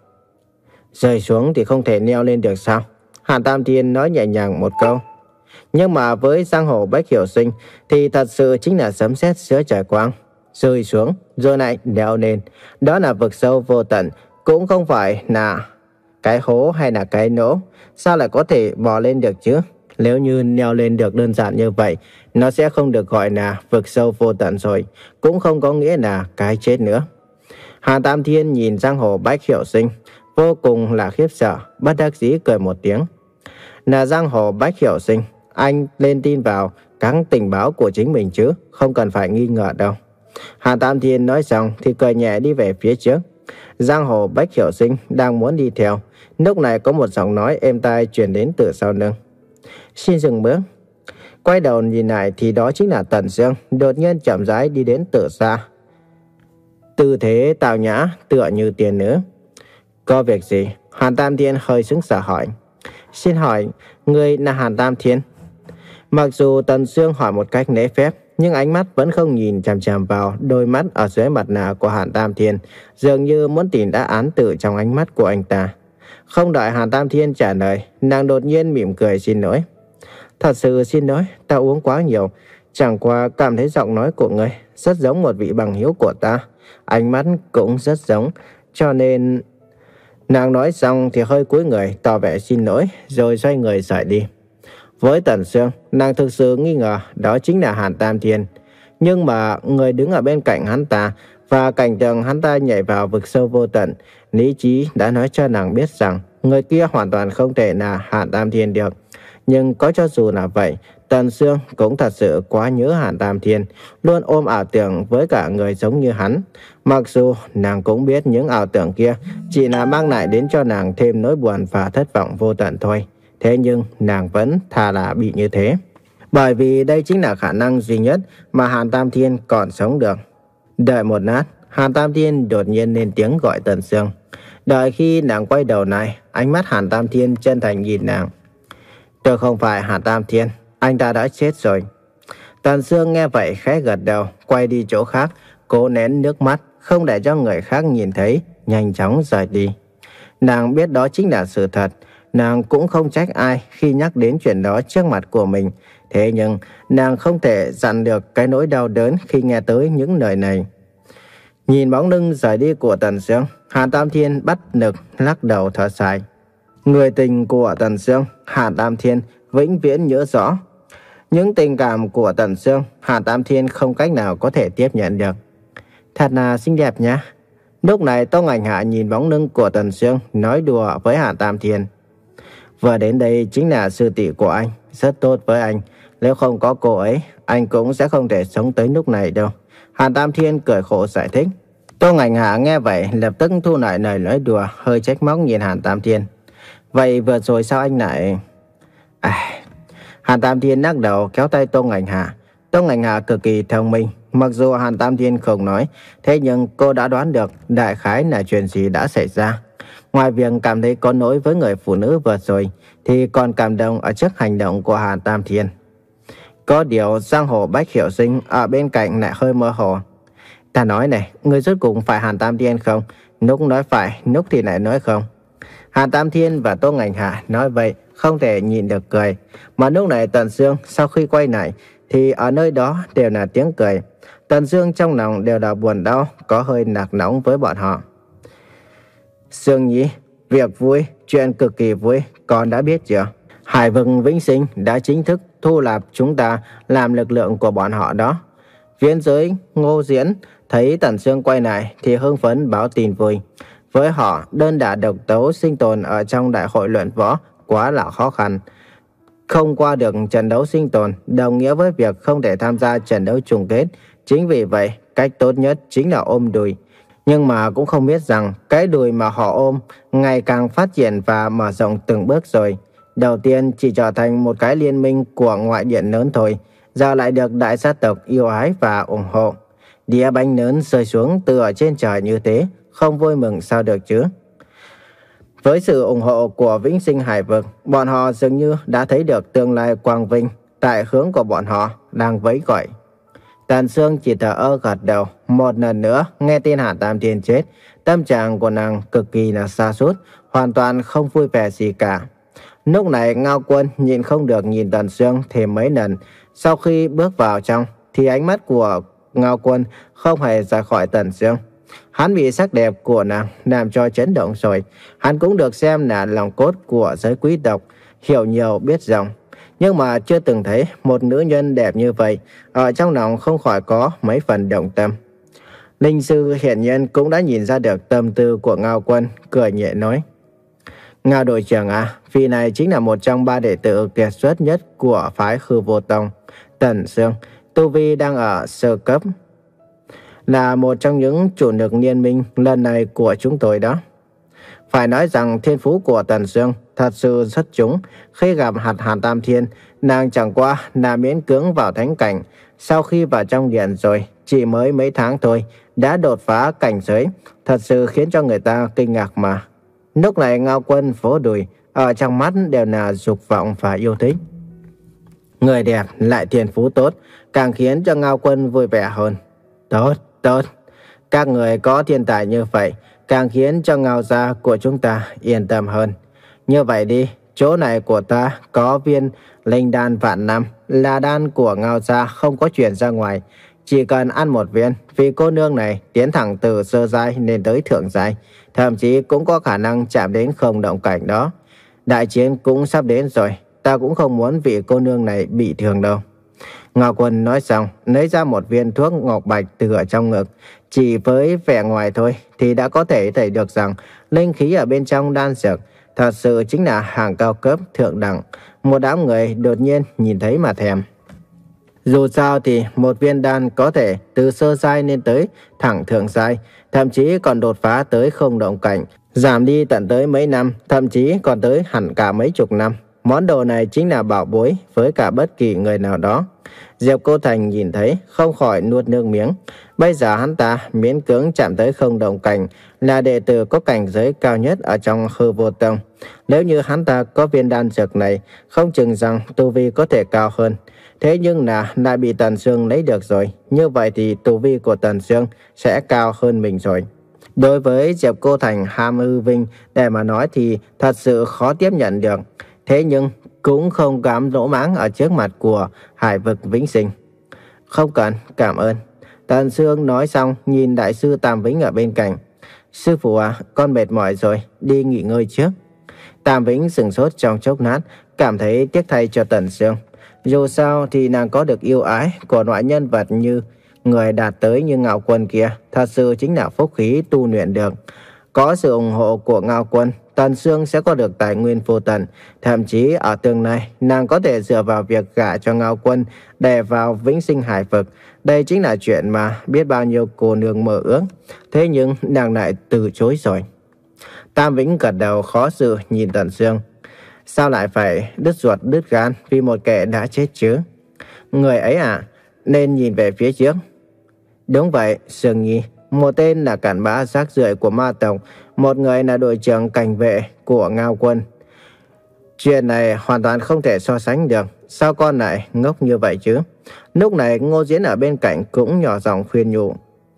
Rơi xuống thì không thể leo lên được sao? Hàn Tam Thiên nói nhẹ nhàng một câu. Nhưng mà với giang hồ Bách Hiểu Sinh thì thật sự chính là sấm sét giữa trời quang. Rơi xuống rồi lại leo lên. Đó là vực sâu vô tận, cũng không phải là cái hố hay là cái nỗ. Sao lại có thể bò lên được chứ? Nếu như leo lên được đơn giản như vậy, nó sẽ không được gọi là vực sâu vô tận rồi, cũng không có nghĩa là cái chết nữa. Hàn Tam Thiên nhìn giang hồ Bách Hiểu Sinh vô cùng là khiếp sợ, bất đắc dĩ cười một tiếng. Là giang hồ Bách Hiểu Sinh, anh lên tin vào các tình báo của chính mình chứ, không cần phải nghi ngờ đâu. Hàn Tam Thiên nói xong thì cười nhẹ đi về phía trước. Giang hồ Bách Hiểu Sinh đang muốn đi theo, lúc này có một giọng nói êm tai truyền đến từ sau lưng. Xin dừng bước. Quay đầu nhìn lại thì đó chính là Tần Dương, đột nhiên chậm rãi đi đến từ xa. Tư thế tào nhã tựa như tiên nữ. Có việc gì? Hàn Tam Thiên hơi sững sờ hỏi. Xin hỏi, người là Hàn Tam Thiên? Mặc dù Tần Dương hỏi một cách lễ phép, nhưng ánh mắt vẫn không nhìn chằm chằm vào đôi mắt ở dưới mặt nạ của Hàn Tam Thiên, dường như muốn tìm đáp án từ trong ánh mắt của anh ta. Không đợi Hàn Tam Thiên trả lời, nàng đột nhiên mỉm cười xin lỗi. Thật sự xin lỗi, ta uống quá nhiều, Chẳng qua cảm thấy giọng nói của người rất giống một vị bằng hữu của ta, ánh mắt cũng rất giống, cho nên... Nàng nói xong thì hơi cúi người tỏ vẻ xin lỗi rồi xoay người rời đi. Với Tần Sương, nàng thực sự nghi ngờ đó chính là Hàn Tam Thiên. Nhưng mà người đứng ở bên cạnh hắn ta và cảnh tượng hắn ta nhảy vào vực sâu vô tận, lý trí đã nói cho nàng biết rằng người kia hoàn toàn không thể là Hàn Tam Thiên được. Nhưng có cho dù là vậy, Tần Sương cũng thật sự quá nhớ Hàn Tam Thiên, luôn ôm ảo tưởng với cả người giống như hắn. Mặc dù nàng cũng biết những ảo tưởng kia chỉ là mang lại đến cho nàng thêm nỗi buồn và thất vọng vô tận thôi. Thế nhưng nàng vẫn thà là bị như thế. Bởi vì đây chính là khả năng duy nhất mà Hàn Tam Thiên còn sống được. Đợi một lát, Hàn Tam Thiên đột nhiên lên tiếng gọi Tần Sương. Đợi khi nàng quay đầu lại, ánh mắt Hàn Tam Thiên chân thành nhìn nàng. Tôi không phải Hàn Tam Thiên, anh ta đã chết rồi. Tần Sương nghe vậy khẽ gật đầu, quay đi chỗ khác, cố nén nước mắt, không để cho người khác nhìn thấy, nhanh chóng rời đi. Nàng biết đó chính là sự thật, nàng cũng không trách ai khi nhắc đến chuyện đó trước mặt của mình. Thế nhưng, nàng không thể dằn được cái nỗi đau đớn khi nghe tới những lời này. Nhìn bóng lưng rời đi của Tần Sương, Hàn Tam Thiên bất lực lắc đầu thở dài. Người tình của Tần Sương, Hàn Tam Thiên vĩnh viễn nhớ rõ. Những tình cảm của Tần Sương, Hàn Tam Thiên không cách nào có thể tiếp nhận được. Thật là xinh đẹp nhá. Lúc này Tông Ảnh Hạ nhìn bóng lưng của Tần Sương, nói đùa với Hàn Tam Thiên. Vừa đến đây chính là sư tỷ của anh, rất tốt với anh. Nếu không có cô ấy, anh cũng sẽ không thể sống tới lúc này đâu. Hàn Tam Thiên cười khổ giải thích. Tông Ảnh Hạ nghe vậy lập tức thu lại lời nói đùa, hơi trách móc nhìn Hàn Tam Thiên. Vậy vừa rồi sao anh lại... À... Hàn Tam Thiên lắc đầu kéo tay Tông Ảnh Hạ. Tông Ảnh Hạ cực kỳ thông minh. Mặc dù Hàn Tam Thiên không nói, thế nhưng cô đã đoán được đại khái là chuyện gì đã xảy ra. Ngoài việc cảm thấy có lỗi với người phụ nữ vừa rồi, thì còn cảm động ở trước hành động của Hàn Tam Thiên. Có điều Giang Hồ Bách Hiểu Sinh ở bên cạnh lại hơi mơ hồ. Ta nói này, người rốt cùng phải Hàn Tam Thiên không? Lúc nói phải, lúc thì lại nói không. Hàn Tam Thiên và Tô Ngành Hạ nói vậy không thể nhịn được cười. Mà lúc này Tần Sương sau khi quay lại thì ở nơi đó đều là tiếng cười. Tần Sương trong lòng đều là buồn đau, có hơi nạc nóng với bọn họ. Sương Nhi, việc vui, chuyện cực kỳ vui, con đã biết chưa? Hải vực Vĩnh Sinh đã chính thức thu nạp chúng ta làm lực lượng của bọn họ đó. Viễn giới Ngô Diễn thấy Tần Sương quay lại thì hưng phấn báo tin vui. Với họ, đơn đả độc đấu sinh tồn ở trong đại hội luận võ quá là khó khăn. Không qua được trận đấu sinh tồn đồng nghĩa với việc không thể tham gia trận đấu chung kết. Chính vì vậy, cách tốt nhất chính là ôm đùi. Nhưng mà cũng không biết rằng cái đùi mà họ ôm ngày càng phát triển và mở rộng từng bước rồi. Đầu tiên chỉ trở thành một cái liên minh của ngoại điện lớn thôi, giờ lại được đại gia tộc yêu ái và ủng hộ. Đĩa bánh lớn rơi xuống từ ở trên trời như thế, không vui mừng sao được chứ. Với sự ủng hộ của Vĩnh Sinh Hải Vực, bọn họ dường như đã thấy được tương lai quang vinh tại hướng của bọn họ đang vẫy gọi. Tần Sương chỉ thở ơ gật đầu. Một lần nữa nghe tin Hàn Tam Thiên chết, tâm trạng của nàng cực kỳ là sa sút, hoàn toàn không vui vẻ gì cả. Lúc này Ngao Quân nhìn không được nhìn Tần Sương thêm mấy lần. Sau khi bước vào trong thì ánh mắt của Ngao Quân không hề rời khỏi Tần Sương. Hắn bị sắc đẹp của nàng làm cho chấn động rồi. Hắn cũng được xem là lòng cốt của giới quý tộc, hiểu nhiều biết rộng. Nhưng mà chưa từng thấy một nữ nhân đẹp như vậy, ở trong lòng không khỏi có mấy phần động tâm. Linh sư hiển nhiên cũng đã nhìn ra được tâm tư của Ngao Quân, cười nhẹ nói. Ngao đội trưởng à, vị này chính là một trong ba đệ tử kiệt xuất nhất của phái Khư Vô Tông. Tần Sương, tu vi đang ở sơ cấp, là một trong những chủ lực liên minh lần này của chúng tôi đó. Phải nói rằng thiên phú của Tần Sương thật sự xuất chúng. Khi gặp hạt Hàn Tam Thiên, nàng chẳng qua là miễn cưỡng vào thánh cảnh. Sau khi vào trong điện rồi, chỉ mới mấy tháng thôi, đã đột phá cảnh giới, thật sự khiến cho người ta kinh ngạc mà. Lúc này Ngao Quân vỗ đùi, ở trong mắt đều là dục vọng và yêu thích. Người đẹp lại thiên phú tốt, càng khiến cho Ngao Quân vui vẻ hơn. Tốt, tốt, các người có thiên tài như vậy, càng khiến cho Ngao gia của chúng ta yên tâm hơn. Như vậy đi, chỗ này của ta có viên linh đan vạn năm, là đan của Ngao gia không có chuyển ra ngoài. Chỉ cần ăn một viên, vì cô nương này tiến thẳng từ sơ giai lên tới thượng giai, thậm chí cũng có khả năng chạm đến không động cảnh đó. Đại chiến cũng sắp đến rồi, ta cũng không muốn vị cô nương này bị thương đâu. Ngao Quân nói xong, lấy ra một viên thuốc ngọc bạch từ ở trong ngực. Chỉ với vẻ ngoài thôi thì đã có thể thấy được rằng linh khí ở bên trong đan dược thật sự chính là hàng cao cấp thượng đẳng. Một đám người đột nhiên nhìn thấy mà thèm. Dù sao thì một viên đan có thể từ sơ giai lên tới thẳng thượng giai, thậm chí còn đột phá tới không động cảnh, giảm đi tận tới mấy năm, thậm chí còn tới hẳn cả mấy chục năm. Món đồ này chính là bảo bối với cả bất kỳ người nào đó. Diệp Cô Thành nhìn thấy không khỏi nuốt nước miếng. Bây giờ hắn ta miễn cưỡng chạm tới không động cảnh, là đệ tử có cảnh giới cao nhất ở trong Hư Vô Tông. Nếu như hắn ta có viên đan dược này, không chừng rằng tu vi có thể cao hơn. Thế nhưng là lại bị Tần Sương lấy được rồi. Như vậy thì tu vi của Tần Sương sẽ cao hơn mình rồi. Đối với Diệp Cô Thành ham hư vinh để mà nói thì thật sự khó tiếp nhận được. Thế nhưng cũng không dám lỗ mãng ở trước mặt của Hải Vực Vĩnh Sinh. Không cần, cảm ơn. Tần Sương nói xong nhìn đại sư Tam Vĩnh ở bên cạnh. Sư phụ à, con mệt mỏi rồi, đi nghỉ ngơi trước. Tam Vĩnh sửng sốt trong chốc lát, cảm thấy tiếc thay cho Tần Sương. Dù sao thì nàng có được yêu ái của loại nhân vật như người đạt tới như Ngao Quân kia, thật sự chính là phúc khí tu luyện được. Có sự ủng hộ của Ngao Quân, Tần Sương sẽ có được tài nguyên vô tận. Thậm chí ở tương lai, nàng có thể dựa vào việc gả cho Ngao Quân để vào Vĩnh Sinh Hải Vực. Đây chính là chuyện mà biết bao nhiêu cô nương mơ ước. Thế nhưng nàng lại từ chối rồi. Tam Vĩnh gật đầu khó xử nhìn Tần Sương. Sao lại phải đứt ruột đứt gan vì một kẻ đã chết chứ? Người ấy à, nên nhìn về phía trước. Đúng vậy, Sương Nhi. Một tên là cặn bã rác rưởi của ma tộc, một người là đội trưởng cảnh vệ của Ngao Quân. Chuyện này hoàn toàn không thể so sánh được. Sao con lại ngốc như vậy chứ? Lúc này Ngô Diễn ở bên cạnh cũng nhỏ giọng khuyên nhủ.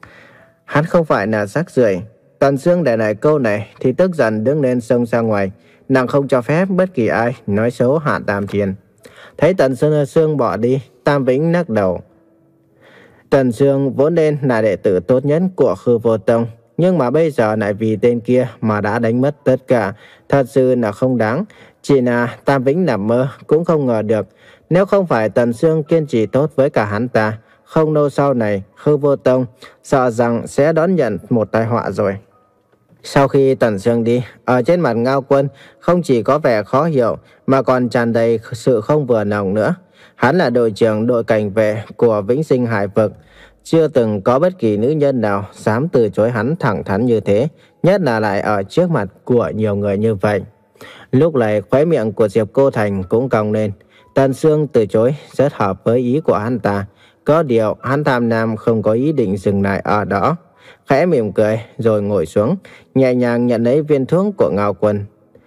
Hắn không phải là rác rưởi. Tần Sương để lại câu này thì tức giận đứng lên xông ra ngoài. Nàng không cho phép bất kỳ ai nói xấu Hạ Tam Thiên. Thấy Tần Sương, Sương bỏ đi, Tam Vĩnh lắc đầu. Tần Sương vốn nên là đệ tử tốt nhất của Hư Vô Tông, nhưng mà bây giờ lại vì tên kia mà đã đánh mất tất cả, thật sự là không đáng. Chỉ là Tam Vĩnh nằm mơ cũng không ngờ được, nếu không phải Tần Sương kiên trì tốt với cả hắn ta, không lâu sau này Hư Vô Tông sợ rằng sẽ đón nhận một tai họa rồi. Sau khi Tần Sương đi, ở trên mặt Ngao Quân không chỉ có vẻ khó hiểu mà còn tràn đầy sự không vừa lòng nữa. Hắn là đội trưởng đội cảnh vệ của Vĩnh Sinh Hải Vực. Chưa từng có bất kỳ nữ nhân nào dám từ chối hắn thẳng thắn như thế, nhất là lại ở trước mặt của nhiều người như vậy. Lúc này khóe miệng của Diệp Cô Thành cũng cong lên. Tần Sương từ chối rất hợp với ý của hắn ta. Có điều hắn tham nam không có ý định dừng lại ở đó. Khẽ mỉm cười rồi ngồi xuống, nhẹ nhàng nhận lấy viên thuốc của Ngao Quân.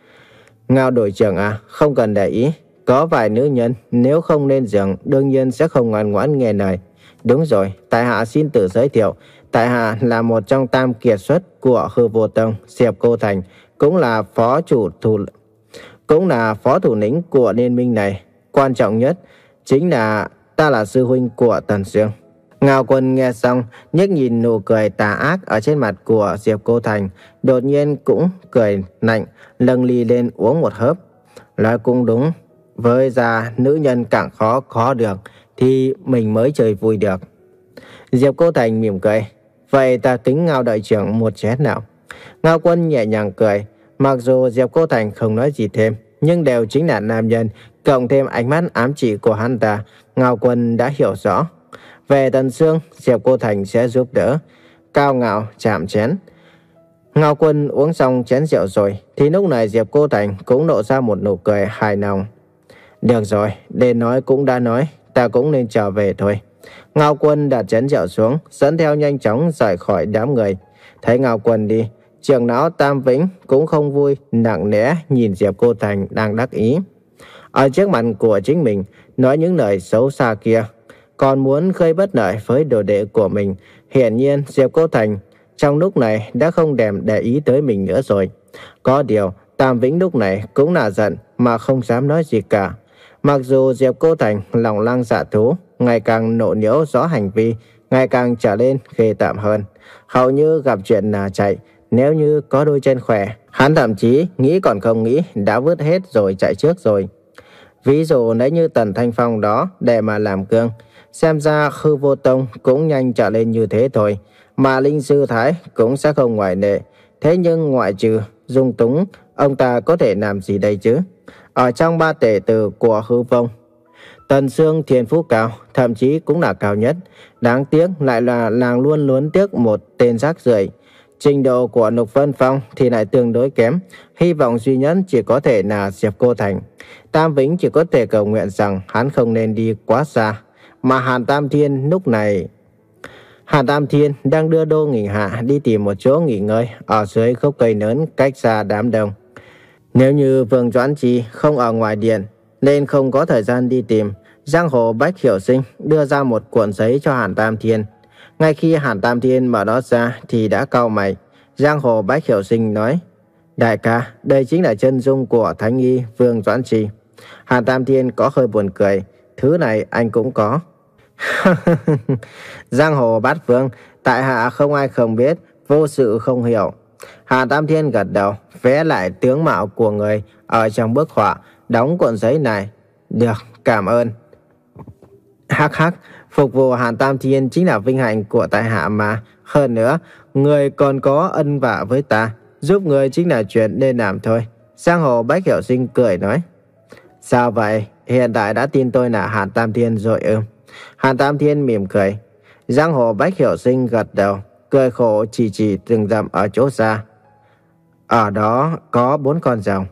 Ngao đội trưởng à, không cần để ý. Có vài nữ nhân nếu không lên giường đương nhiên sẽ không ngoan ngoãn nghe lời. Đúng rồi, tại hạ xin tự giới thiệu. Tại hạ là một trong tam kiệt xuất của Hư Vô Tông, Diệp Cô Thành, cũng là phó chủ thủ cũng là phó thủ lĩnh của liên minh này. Quan trọng nhất chính là ta là sư huynh của Tần Sương. Ngao Quân nghe xong, nhếch nhìn nụ cười tà ác ở trên mặt của Diệp Cô Thành, đột nhiên cũng cười lạnh, nâng ly lên uống một hớp. Nói cũng đúng, với già nữ nhân càng khó khó được thì mình mới chơi vui được. Diệp Cô Thành mỉm cười. Vậy ta kính Ngao đội trưởng một chén nào. Ngao Quân nhẹ nhàng cười. Mặc dù Diệp Cô Thành không nói gì thêm, nhưng đều chính là nam nhân, cộng thêm ánh mắt ám chỉ của hắn ta, Ngao Quân đã hiểu rõ. Về Tần Sương, Diệp Cô Thành sẽ giúp đỡ. Cao ngạo chạm chén. Ngao Quân uống xong chén rượu rồi thì lúc này Diệp Cô Thành cũng lộ ra một nụ cười hài lòng. Được rồi, để nói cũng đã nói, ta cũng nên trở về thôi. Ngao Quân đặt chén rượu xuống, dẫn theo nhanh chóng rời khỏi đám người. Thấy Ngao Quân đi, trưởng lão Tam Vĩnh cũng không vui, nặng nề nhìn Diệp Cô Thành đang đắc ý. Ở trước mặt của chính mình, nói những lời xấu xa kia, còn muốn khơi bất lợi với đồ đệ của mình. Hiển nhiên Diệp Cô Thành trong lúc này đã không thèm để ý tới mình nữa rồi. Có điều, Tam Vĩnh lúc này cũng là giận mà không dám nói gì cả. Mặc dù Diệp Cô Thành lòng lang dạ thú, ngày càng nộ nhiễu rõ hành vi, ngày càng trở lên ghê tởm hơn. Hầu như gặp chuyện là chạy, nếu như có đôi chân khỏe, hắn thậm chí nghĩ còn không nghĩ đã vứt hết rồi chạy trước rồi. Ví dụ lấy như Tần Thanh Phong đó để mà làm gương, xem ra Hư Vô Tông cũng nhanh trở lên như thế thôi, mà Linh Sư Thái cũng sẽ không ngoại lệ. Thế nhưng ngoại trừ dung túng, ông ta có thể làm gì đây chứ? Ở trong ba tể tử của Hư Vong, Tần Sương thiên phú cao, thậm chí cũng là cao nhất. Đáng tiếc lại là làng luôn luôn tiếc một tên rác rưởi. Trình độ của Lục Vân Phong thì lại tương đối kém. Hy vọng duy nhất chỉ có thể là Diệp Cô Thành. Tam Vĩnh chỉ có thể cầu nguyện rằng hắn không nên đi quá xa. Mà Hàn Tam Thiên lúc này... Hàn Tam Thiên đang đưa Đô Nghỉ Hạ đi tìm một chỗ nghỉ ngơi ở dưới gốc cây lớn cách xa đám đông. Nếu như Vương Doãn Chi không ở ngoài điện nên không có thời gian đi tìm, giang hồ Bách Hiểu Sinh đưa ra một cuộn giấy cho Hàn Tam Thiên. Ngay khi Hàn Tam Thiên mở nó ra thì đã cau mày. Giang hồ Bách Hiểu Sinh nói: đại ca, đây chính là chân dung của Thánh Y Vương Doãn Chi. Hàn Tam Thiên có hơi buồn cười: thứ này anh cũng có. Giang hồ bát phương, tại hạ không ai không biết, vô sự không hiểu. Hàn Tam Thiên gật đầu, vẽ lại tướng mạo của người ở trong bức họa, đóng cuộn giấy này. Được, cảm ơn. Hắc hắc, phục vụ Hàn Tam Thiên chính là vinh hạnh của tại hạ mà. Hơn nữa, người còn có ân vạ với ta, giúp người chính là chuyện nên làm thôi. Giang hồ Bách Hiểu Sinh cười nói: sao vậy, hiện tại đã tin tôi là Hàn Tam Thiên rồi ư? Hàn Tam Thiên mỉm cười. Giang hồ Bách Hiểu Sinh gật đầu, cười khổ chỉ chỉ rừng rậm ở chỗ xa. Ở đó có bốn con rồng.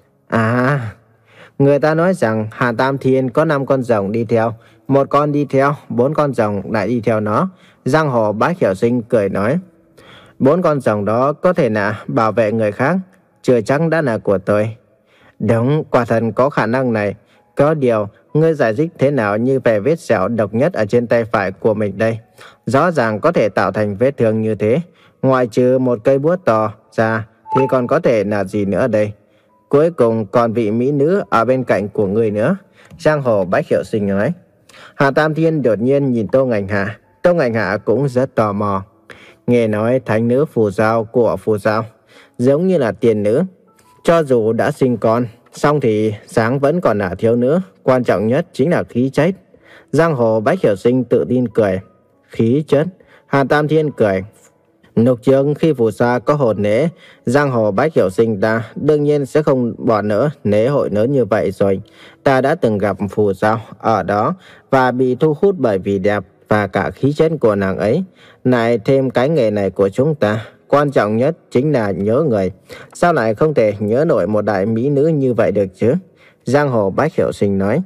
À, người ta nói rằng Hàn Tam Thiên có năm con rồng đi theo, một con đi theo, bốn con rồng lại đi theo nó. Giang hồ Bách Hiểu Sinh cười nói: bốn con rồng đó có thể là bảo vệ người khác, chưa chắc đã là của tôi. Đúng, quả thật có khả năng này. Có điều, ngươi giải thích thế nào như về vết sẹo độc nhất ở trên tay phải của mình đây? Rõ ràng có thể tạo thành vết thương như thế. Ngoài trừ một cây búa to ra thì còn có thể là gì nữa đây? Cuối cùng còn vị mỹ nữ ở bên cạnh của ngươi nữa. Giang hồ Bách Hiểu Sinh nói. Hà Tam Thiên đột nhiên nhìn Tô Ngành Hạ. Tô Ngành Hạ cũng rất tò mò. Nghe nói thánh nữ phù giao của phù giao giống như là tiền nữ. Cho dù đã sinh con, xong thì sáng vẫn còn là thiếu nữ. Quan trọng nhất chính là khí chất. Giang hồ Bách Hiểu Sinh tự tin cười. Khí chất? Hà Tam Thiên cười. Lục Trường khi phù sa có hồn nế, giang hồ Bách Hiểu Sinh ta đương nhiên sẽ không bỏ nữa nế hội lớn như vậy rồi. Ta đã từng gặp phù sao ở đó và bị thu hút bởi vì đẹp và cả khí chất của nàng ấy. Lại thêm cái nghề này của chúng ta, quan trọng nhất chính là nhớ người. Sao lại không thể nhớ nổi một đại mỹ nữ như vậy được chứ? Giang hồ Bách Hiểu Sinh nói.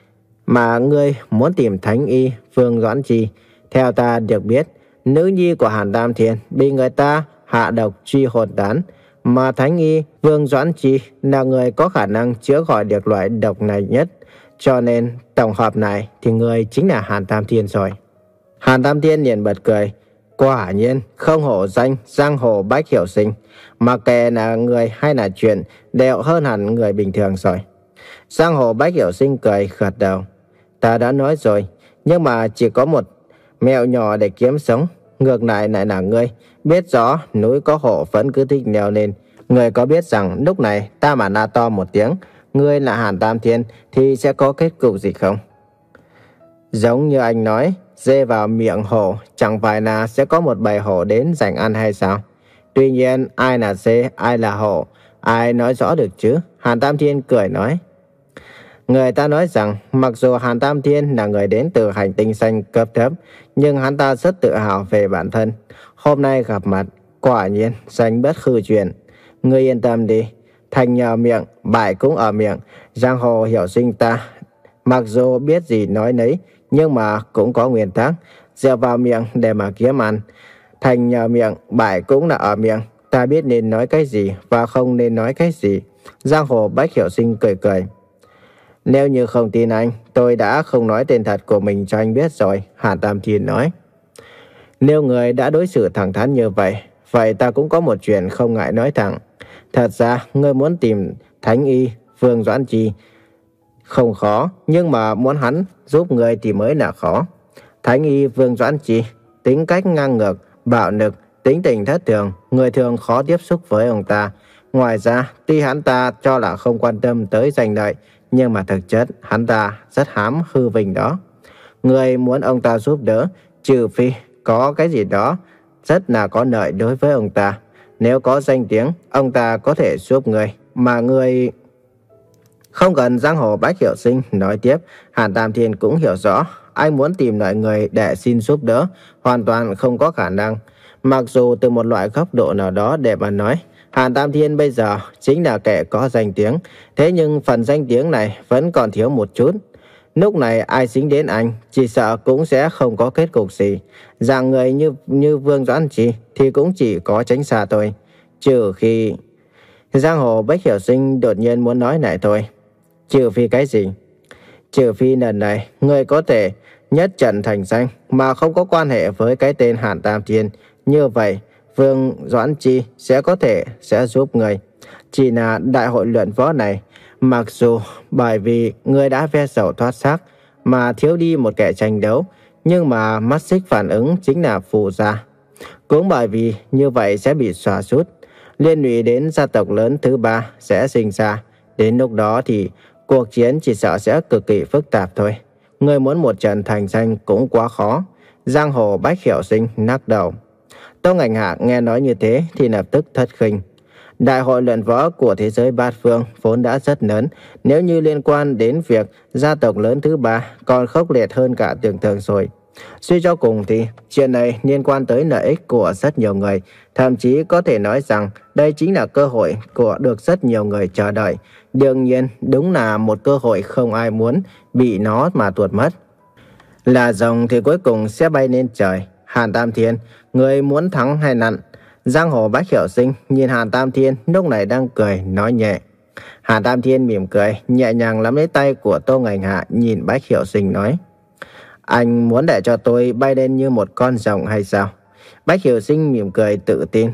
Mà ngươi muốn tìm Thánh Y Vương Doãn Chi, theo ta được biết, nữ nhi của Hàn Tam Thiên bị người ta hạ độc truy hồn tán, mà Thánh Y Vương Doãn Chi là người có khả năng chữa khỏi được loại độc này nhất. Cho nên tổng hợp này thì người chính là Hàn Tam Thiên rồi. Hàn Tam Thiên liền bật cười. Quả nhiên không hổ danh giang hồ Bách Hiểu Sinh, mà kể là người hay là chuyện đều hơn hẳn người bình thường rồi. Giang hồ Bách Hiểu Sinh cười gật đầu. Ta đã nói rồi, nhưng mà chỉ có một mẹo nhỏ để kiếm sống. Ngược lại lại là ngươi biết rõ núi có hổ vẫn cứ thích leo lên. Ngươi có biết rằng lúc này ta mà la to một tiếng ngươi là Hàn Tam Thiên thì sẽ có kết cục gì không? Giống như anh nói, dê vào miệng hổ chẳng phải là sẽ có một bầy hổ đến giành ăn hay sao? Tuy nhiên ai là dê, ai là hổ, ai nói rõ được chứ? Hàn Tam Thiên cười nói. Người ta nói rằng mặc dù Hàn Tam Thiên là người đến từ hành tinh xanh cấp thấp, nhưng hắn ta rất tự hào về bản thân. Hôm nay gặp mặt, quả nhiên danh bất hư truyền. Ngươi yên tâm đi, thành nhờ miệng, bại cũng ở miệng. Giang hồ Hiểu Sinh ta mặc dù biết gì nói nấy, nhưng mà cũng có nguyên tắc, dựa vào miệng để mà kiếm ăn. Thành nhờ miệng, bại cũng là ở miệng. Ta biết nên nói cái gì và không nên nói cái gì. Giang hồ Bách Hiểu Sinh cười cười. Nếu như không tin anh, tôi đã không nói tên thật của mình cho anh biết rồi, Hàn Tam Thiên nói. Nếu người đã đối xử thẳng thắn như vậy, vậy ta cũng có một chuyện không ngại nói thẳng. Thật ra, ngươi muốn tìm Thánh Y Vương Doãn Chi không khó, nhưng mà muốn hắn giúp ngươi thì mới là khó. Thánh Y Vương Doãn Chi tính cách ngang ngược, bạo lực, tính tình thất thường, người thường khó tiếp xúc với ông ta. Ngoài ra, tuy hắn ta cho là không quan tâm tới danh lợi, nhưng mà thực chất hắn ta rất hám hư vinh đó. Người muốn ông ta giúp đỡ, trừ phi có cái gì đó rất là có lợi đối với ông ta. Nếu có danh tiếng, ông ta có thể giúp người, mà người... Không cần giang hồ Bách Hiểu Sinh nói tiếp, Hàn Tam Thiên cũng hiểu rõ, anh muốn tìm lại người để xin giúp đỡ, hoàn toàn không có khả năng. Mặc dù từ một loại góc độ nào đó để mà nói, Hàn Tam Thiên bây giờ chính là kẻ có danh tiếng, thế nhưng phần danh tiếng này vẫn còn thiếu một chút. Lúc này ai dính đến anh, chỉ sợ cũng sẽ không có kết cục gì. Dạng người như như Vương Doãn Chi thì cũng chỉ có tránh xa thôi. Trừ khi... Giang hồ Bách Hiểu Sinh đột nhiên muốn nói này thôi. Trừ phi cái gì? Trừ phi lần này người có thể nhất trận thành danh mà không có quan hệ với cái tên Hàn Tam Thiên. Như vậy, Vương Doãn Chi sẽ có thể sẽ giúp người. Chỉ là đại hội luận võ này, mặc dù bởi vì người đã ve sầu thoát xác mà thiếu đi một kẻ tranh đấu, nhưng mà mắt xích phản ứng chính là phù gia. Cũng bởi vì như vậy sẽ bị xóa sút, liên lụy đến gia tộc lớn thứ ba sẽ sinh ra. Đến lúc đó thì cuộc chiến chỉ sợ sẽ cực kỳ phức tạp thôi. Người muốn một trận thành danh cũng quá khó. Giang hồ Bách Hiểu Sinh lắc đầu. Tô Ngạnh Hạ nghe nói như thế thì lập tức thất khinh. Đại hội luận võ của thế giới bát phương vốn đã rất lớn, nếu như liên quan đến việc gia tộc lớn thứ ba còn khốc liệt hơn cả tưởng tượng rồi. Suy cho cùng thì chuyện này liên quan tới lợi ích của rất nhiều người, thậm chí có thể nói rằng đây chính là cơ hội của được rất nhiều người chờ đợi. Đương nhiên, đúng là một cơ hội không ai muốn bị nó mà tuột mất. Là rồng thì cuối cùng sẽ bay lên trời. Hàn Tam Thiên, người muốn thắng hay nặn? Giang hồ Bách Hiểu Sinh nhìn Hàn Tam Thiên lúc này đang cười, nói nhẹ. Hàn Tam Thiên mỉm cười, nhẹ nhàng nắm lấy tay của Tô Ngạnh Hạ, nhìn Bách Hiểu Sinh nói. Anh muốn để cho tôi bay lên như một con rồng hay sao? Bách Hiểu Sinh mỉm cười tự tin.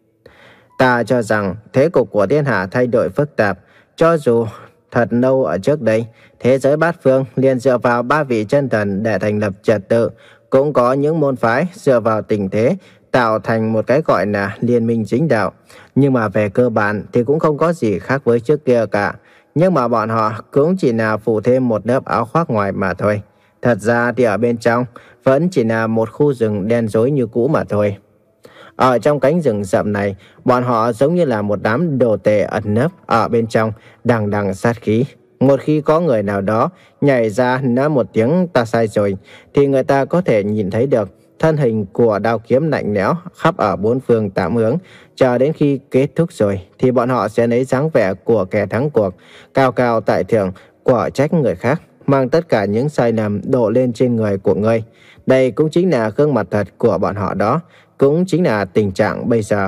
Ta cho rằng thế cục của thiên hạ thay đổi phức tạp. Cho dù thật lâu ở trước đây, thế giới bát phương liền dựa vào ba vị chân thần để thành lập trật tự. Cũng có những môn phái dựa vào tình thế tạo thành một cái gọi là liên minh chính đạo. Nhưng mà về cơ bản thì cũng không có gì khác với trước kia cả. Nhưng mà bọn họ cũng chỉ là phủ thêm một lớp áo khoác ngoài mà thôi. Thật ra thì ở bên trong vẫn chỉ là một khu rừng đen rối như cũ mà thôi. Ở trong cánh rừng rậm này, bọn họ giống như là một đám đồ tể ẩn nấp ở bên trong, đằng đằng sát khí. Một khi có người nào đó nhảy ra nói một tiếng ta sai rồi, thì người ta có thể nhìn thấy được thân hình của đao kiếm lạnh lẽo khắp ở bốn phương tám hướng. Chờ đến khi kết thúc rồi, thì bọn họ sẽ lấy dáng vẻ của kẻ thắng cuộc, cao cao tại thượng, quả trách người khác, mang tất cả những sai lầm đổ lên trên người của ngươi. Đây cũng chính là gương mặt thật của bọn họ đó, cũng chính là tình trạng bây giờ.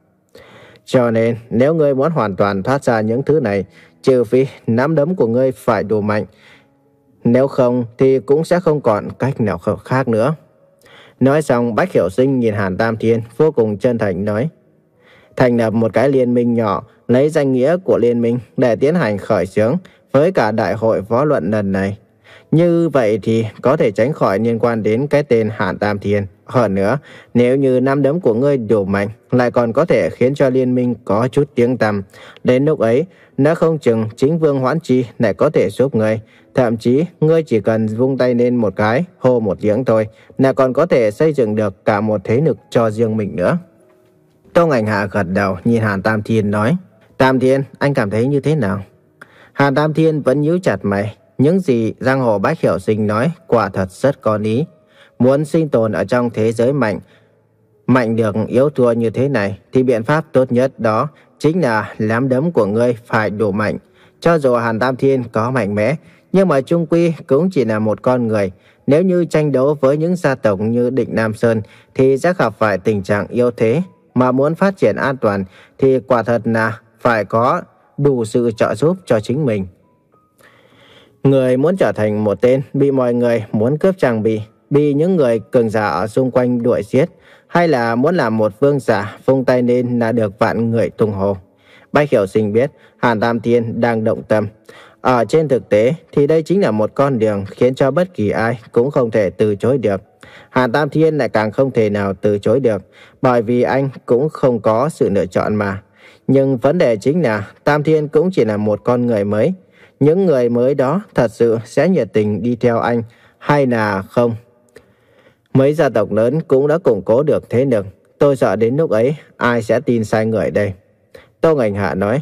Cho nên, nếu ngươi muốn hoàn toàn thoát ra những thứ này, trừ phi nắm đấm của ngươi phải đủ mạnh. Nếu không, thì cũng sẽ không còn cách nào khác nữa. Nói xong, Bách Hiểu Sinh nhìn Hàn Tam Thiên vô cùng chân thành nói. Thành lập một cái liên minh nhỏ, lấy danh nghĩa của liên minh để tiến hành khởi xướng với cả đại hội võ luận lần này. Như vậy thì có thể tránh khỏi liên quan đến cái tên Hàn Tam Thiên. Hơn nữa, nếu như nắm đấm của ngươi đủ mạnh, lại còn có thể khiến cho liên minh có chút tiếng tăm. Đến lúc ấy, nó không chừng chính Vương Hoãn Chi lại có thể giúp ngươi. Thậm chí, ngươi chỉ cần vung tay lên một cái, hô một tiếng thôi, là còn có thể xây dựng được cả một thế lực cho riêng mình nữa. Tô Ngạnh Hạ gật đầu nhìn Hàn Tam Thiên nói. Tam Thiên, anh cảm thấy như thế nào? Hàn Tam Thiên vẫn nhíu chặt mày. Những gì Giang hồ Bách Hiểu Sinh nói quả thật rất có lý. Muốn sinh tồn ở trong thế giới mạnh, mạnh được yếu thua như thế này, thì biện pháp tốt nhất đó chính là nắm đấm của ngươi phải đủ mạnh. Cho dù Hàn Tam Thiên có mạnh mẽ, nhưng mà chung quy cũng chỉ là một con người. Nếu như tranh đấu với những gia tộc như Định Nam Sơn thì sẽ gặp phải tình trạng yếu thế. Mà muốn phát triển an toàn thì quả thật là phải có đủ sự trợ giúp cho chính mình. Người muốn trở thành một tên bị mọi người muốn cướp trang bị, bị những người cường giả ở xung quanh đuổi giết, hay là muốn làm một vương giả vung tay lên là được vạn người tung hô. Bách Hiểu Sinh biết Hàn Tam Thiên đang động tâm. Ở trên thực tế thì đây chính là một con đường khiến cho bất kỳ ai cũng không thể từ chối được. Hàn Tam Thiên lại càng không thể nào từ chối được, bởi vì anh cũng không có sự lựa chọn mà. Nhưng vấn đề chính là Tam Thiên cũng chỉ là một con người mới. Những người mới đó thật sự sẽ nhiệt tình đi theo anh hay là không? Mấy gia tộc lớn cũng đã củng cố được thế lực. Tôi sợ đến lúc ấy ai sẽ tin sai người đây. Tô Ngành Hạ nói.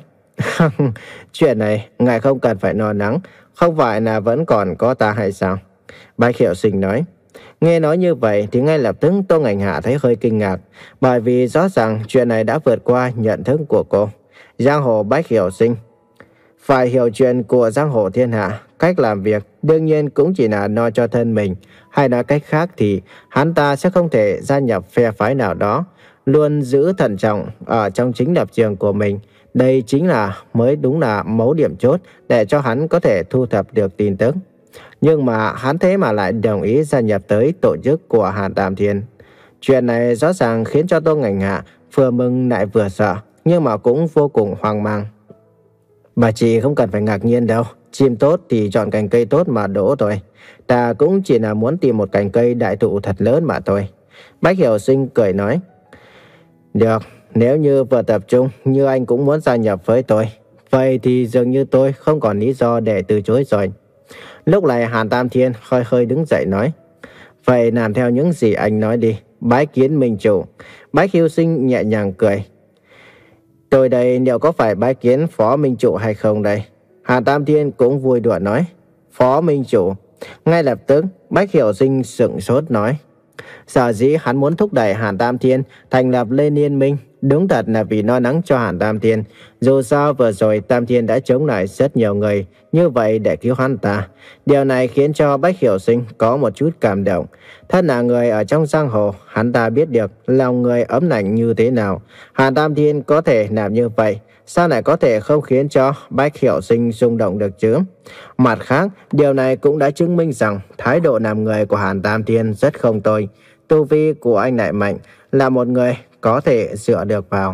Chuyện này ngài không cần phải lo lắng. Không phải là vẫn còn có ta hay sao? Bách Hiểu Sinh nói. Nghe nói như vậy thì ngay lập tức Tô Ngành Hạ thấy hơi kinh ngạc, bởi vì rõ ràng chuyện này đã vượt qua nhận thức của cô. Giang hồ Bách Hiểu Sinh phải hiểu chuyện của giang hồ thiên hạ. Cách làm việc đương nhiên cũng chỉ là lo cho thân mình, hay nói cách khác thì hắn ta sẽ không thể gia nhập phe phái nào đó, luôn giữ thận trọng ở trong chính lập trường của mình. Đây chính là mới đúng là mấu điểm chốt để cho hắn có thể thu thập được tin tức. Nhưng mà hắn thế mà lại đồng ý gia nhập tới tổ chức của Hàn Tam Thiên. Chuyện này rõ ràng khiến cho Tô Ngành Hạ vừa mừng lại vừa sợ, nhưng mà cũng vô cùng hoang mang. Bà chị không cần phải ngạc nhiên đâu. Chim tốt thì chọn cành cây tốt mà đỗ thôi. Ta cũng chỉ là muốn tìm một cành cây đại thụ thật lớn mà thôi. Bách Hiểu Sinh cười nói. Được, nếu như vừa tập trung như anh cũng muốn gia nhập với tôi, vậy thì dường như tôi không còn lý do để từ chối rồi. Lúc này Hàn Tam Thiên hơi hơi đứng dậy nói. Vậy làm theo những gì anh nói đi, bái kiến minh chủ. Bách Hiểu Sinh nhẹ nhàng cười. Tôi đây liệu có phải bái kiến phó minh chủ hay không đây? Hàn Tam Thiên cũng vui đùa nói. Phó minh chủ. Ngay lập tức Bách Hiểu Sinh sững sốt nói. Sở dĩ hắn muốn thúc đẩy Hàn Tam Thiên thành lập lên liên minh, đúng thật là vì lo lắng cho Hàn Tam Thiên. Dù sao vừa rồi Tam Thiên đã chống lại rất nhiều người như vậy để cứu hắn ta. Điều này khiến cho Bách Hiểu Sinh có một chút cảm động. Thân là người ở trong giang hồ, hắn ta biết được lòng người ấm lạnh như thế nào. Hàn Tam Thiên có thể làm như vậy, sao lại có thể không khiến cho Bách Hiểu Sinh rung động được chứ? Mặt khác, điều này cũng đã chứng minh rằng thái độ làm người của Hàn Tam Thiên rất không tồi. Tu vi của anh lại mạnh, là một người có thể dựa được vào.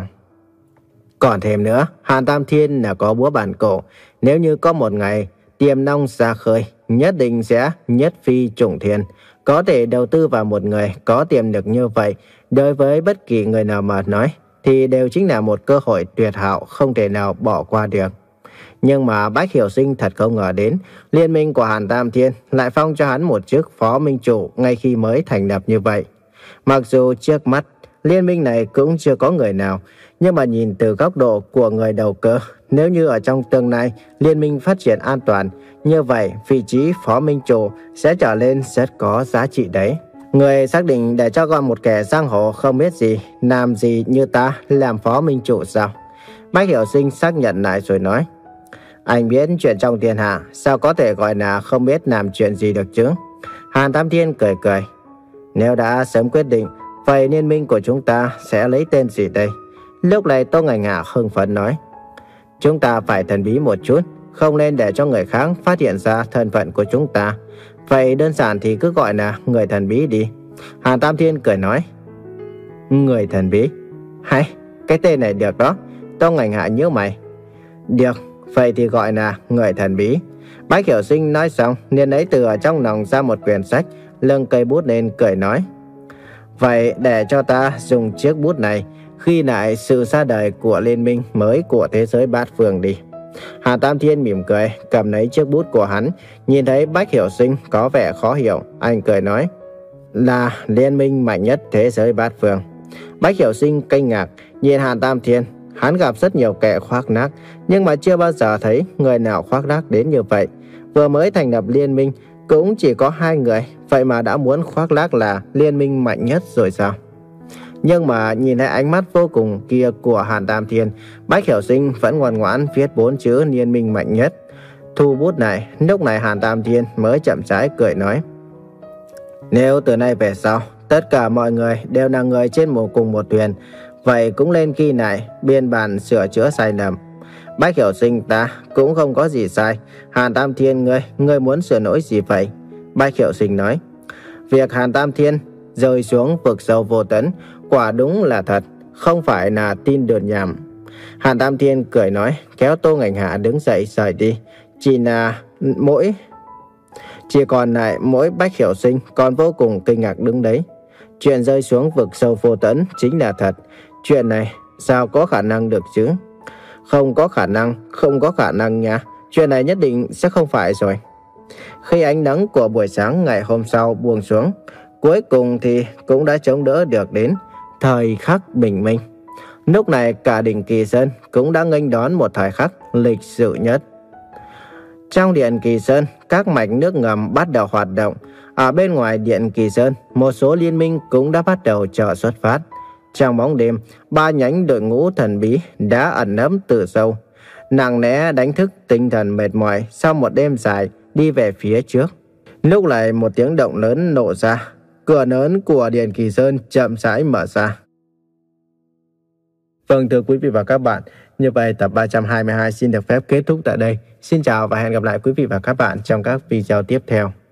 Còn thêm nữa, Hàn Tam Thiên là có búa bản cổ. Nếu như có một ngày tiềm năng ra khơi, nhất định sẽ nhất phi trùng thiên. Có thể đầu tư vào một người có tiềm lực như vậy, đối với bất kỳ người nào mà nói, thì đều chính là một cơ hội tuyệt hảo không thể nào bỏ qua được. Nhưng mà Bách Hiểu Sinh thật không ngờ đến, liên minh của Hàn Tam Thiên lại phong cho hắn một chức phó minh chủ ngay khi mới thành lập như vậy. Mặc dù trước mắt liên minh này cũng chưa có người nào, nhưng mà nhìn từ góc độ của người đầu cơ, nếu như ở trong tương lai liên minh phát triển an toàn, như vậy vị trí phó minh chủ sẽ trở lên rất có giá trị đấy. Người xác định để cho con một kẻ giang hồ không biết gì, làm gì như ta làm phó minh chủ sao? Bách Hiểu Sinh xác nhận lại rồi nói. Anh biết chuyện trong thiên hạ, sao có thể gọi là không biết làm chuyện gì được chứ? Hàn Tam Thiên cười cười. Nếu đã sớm quyết định, vậy liên minh của chúng ta sẽ lấy tên gì đây? Lúc này Tô Ngành Hạ hưng phấn nói. Chúng ta phải thần bí một chút, không nên để cho người khác phát hiện ra thân phận của chúng ta. Vậy đơn giản thì cứ gọi là người thần bí đi. Hàn Tam Thiên cười nói. Người thần bí? Hay, cái tên này được đó. Tô Ngành Hạ nhíu mày. Được, vậy thì gọi là người thần bí. Bách Hiểu Sinh nói xong, liền lấy từ ở trong lòng ra một quyển sách, lưng cây bút lên cười nói. Vậy để cho ta dùng chiếc bút này ghi lại sự ra đời của liên minh mới của thế giới bát phương đi. Hàn Tam Thiên mỉm cười, cầm lấy chiếc bút của hắn, nhìn thấy Bách Hiểu Sinh có vẻ khó hiểu, anh cười nói. Là liên minh mạnh nhất thế giới bát phương. Bách Hiểu Sinh kinh ngạc, nhìn Hàn Tam Thiên. Hắn gặp rất nhiều kẻ khoác lác, nhưng mà chưa bao giờ thấy người nào khoác lác đến như vậy. Vừa mới thành lập liên minh cũng chỉ có hai người, vậy mà đã muốn khoác lác là liên minh mạnh nhất rồi sao? Nhưng mà nhìn thấy ánh mắt vô cùng kia của Hàn Tam Thiên, Bách Hiểu Sinh vẫn ngoan ngoãn viết bốn chữ liên minh mạnh nhất. Thu bút này, lúc này Hàn Tam Thiên mới chậm rãi cười nói. Nếu từ nay về sau, tất cả mọi người đều là người trên một cùng một thuyền, vậy cũng lên ghi lại biên bản sửa chữa sai lầm. Bách Hiểu Sinh ta cũng không có gì sai. Hàn Tam Thiên ngươi, ngươi muốn sửa lỗi gì vậy? Bách Hiểu Sinh nói. Việc Hàn Tam Thiên rơi xuống vực sâu vô tận quả đúng là thật, không phải là tin đồn nhảm. Hàn Tam Thiên cười nói, kéo Tô Ngành Hạ đứng dậy rời đi. Chỉ là mỗi... Chỉ còn lại mỗi Bách Hiểu Sinh còn vô cùng kinh ngạc đứng đấy. Chuyện rơi xuống vực sâu vô tận chính là thật. Chuyện này sao có khả năng được chứ? Không có khả năng, không có khả năng nha. Chuyện này nhất định sẽ không phải rồi. Khi ánh nắng của buổi sáng ngày hôm sau buông xuống, cuối cùng thì cũng đã chống đỡ được đến thời khắc bình minh. Lúc này cả đỉnh Kỳ Sơn cũng đã nghênh đón một thời khắc lịch sử nhất. Trong điện Kỳ Sơn, các mạch nước ngầm bắt đầu hoạt động. Ở bên ngoài điện Kỳ Sơn, một số liên minh cũng đã bắt đầu chờ xuất phát. Trong bóng đêm, ba nhánh đội ngũ thần bí đã ẩn nấp từ sâu, nặng nề đánh thức tinh thần mệt mỏi sau một đêm dài đi về phía trước. Lúc này một tiếng động lớn nổ ra, cửa lớn của điện Kỳ Sơn chậm rãi mở ra. Vâng, thưa quý vị và các bạn, như vậy tập ba trăm hai mươi hai xin được phép kết thúc tại đây. Xin chào và hẹn gặp lại quý vị và các bạn trong các video tiếp theo.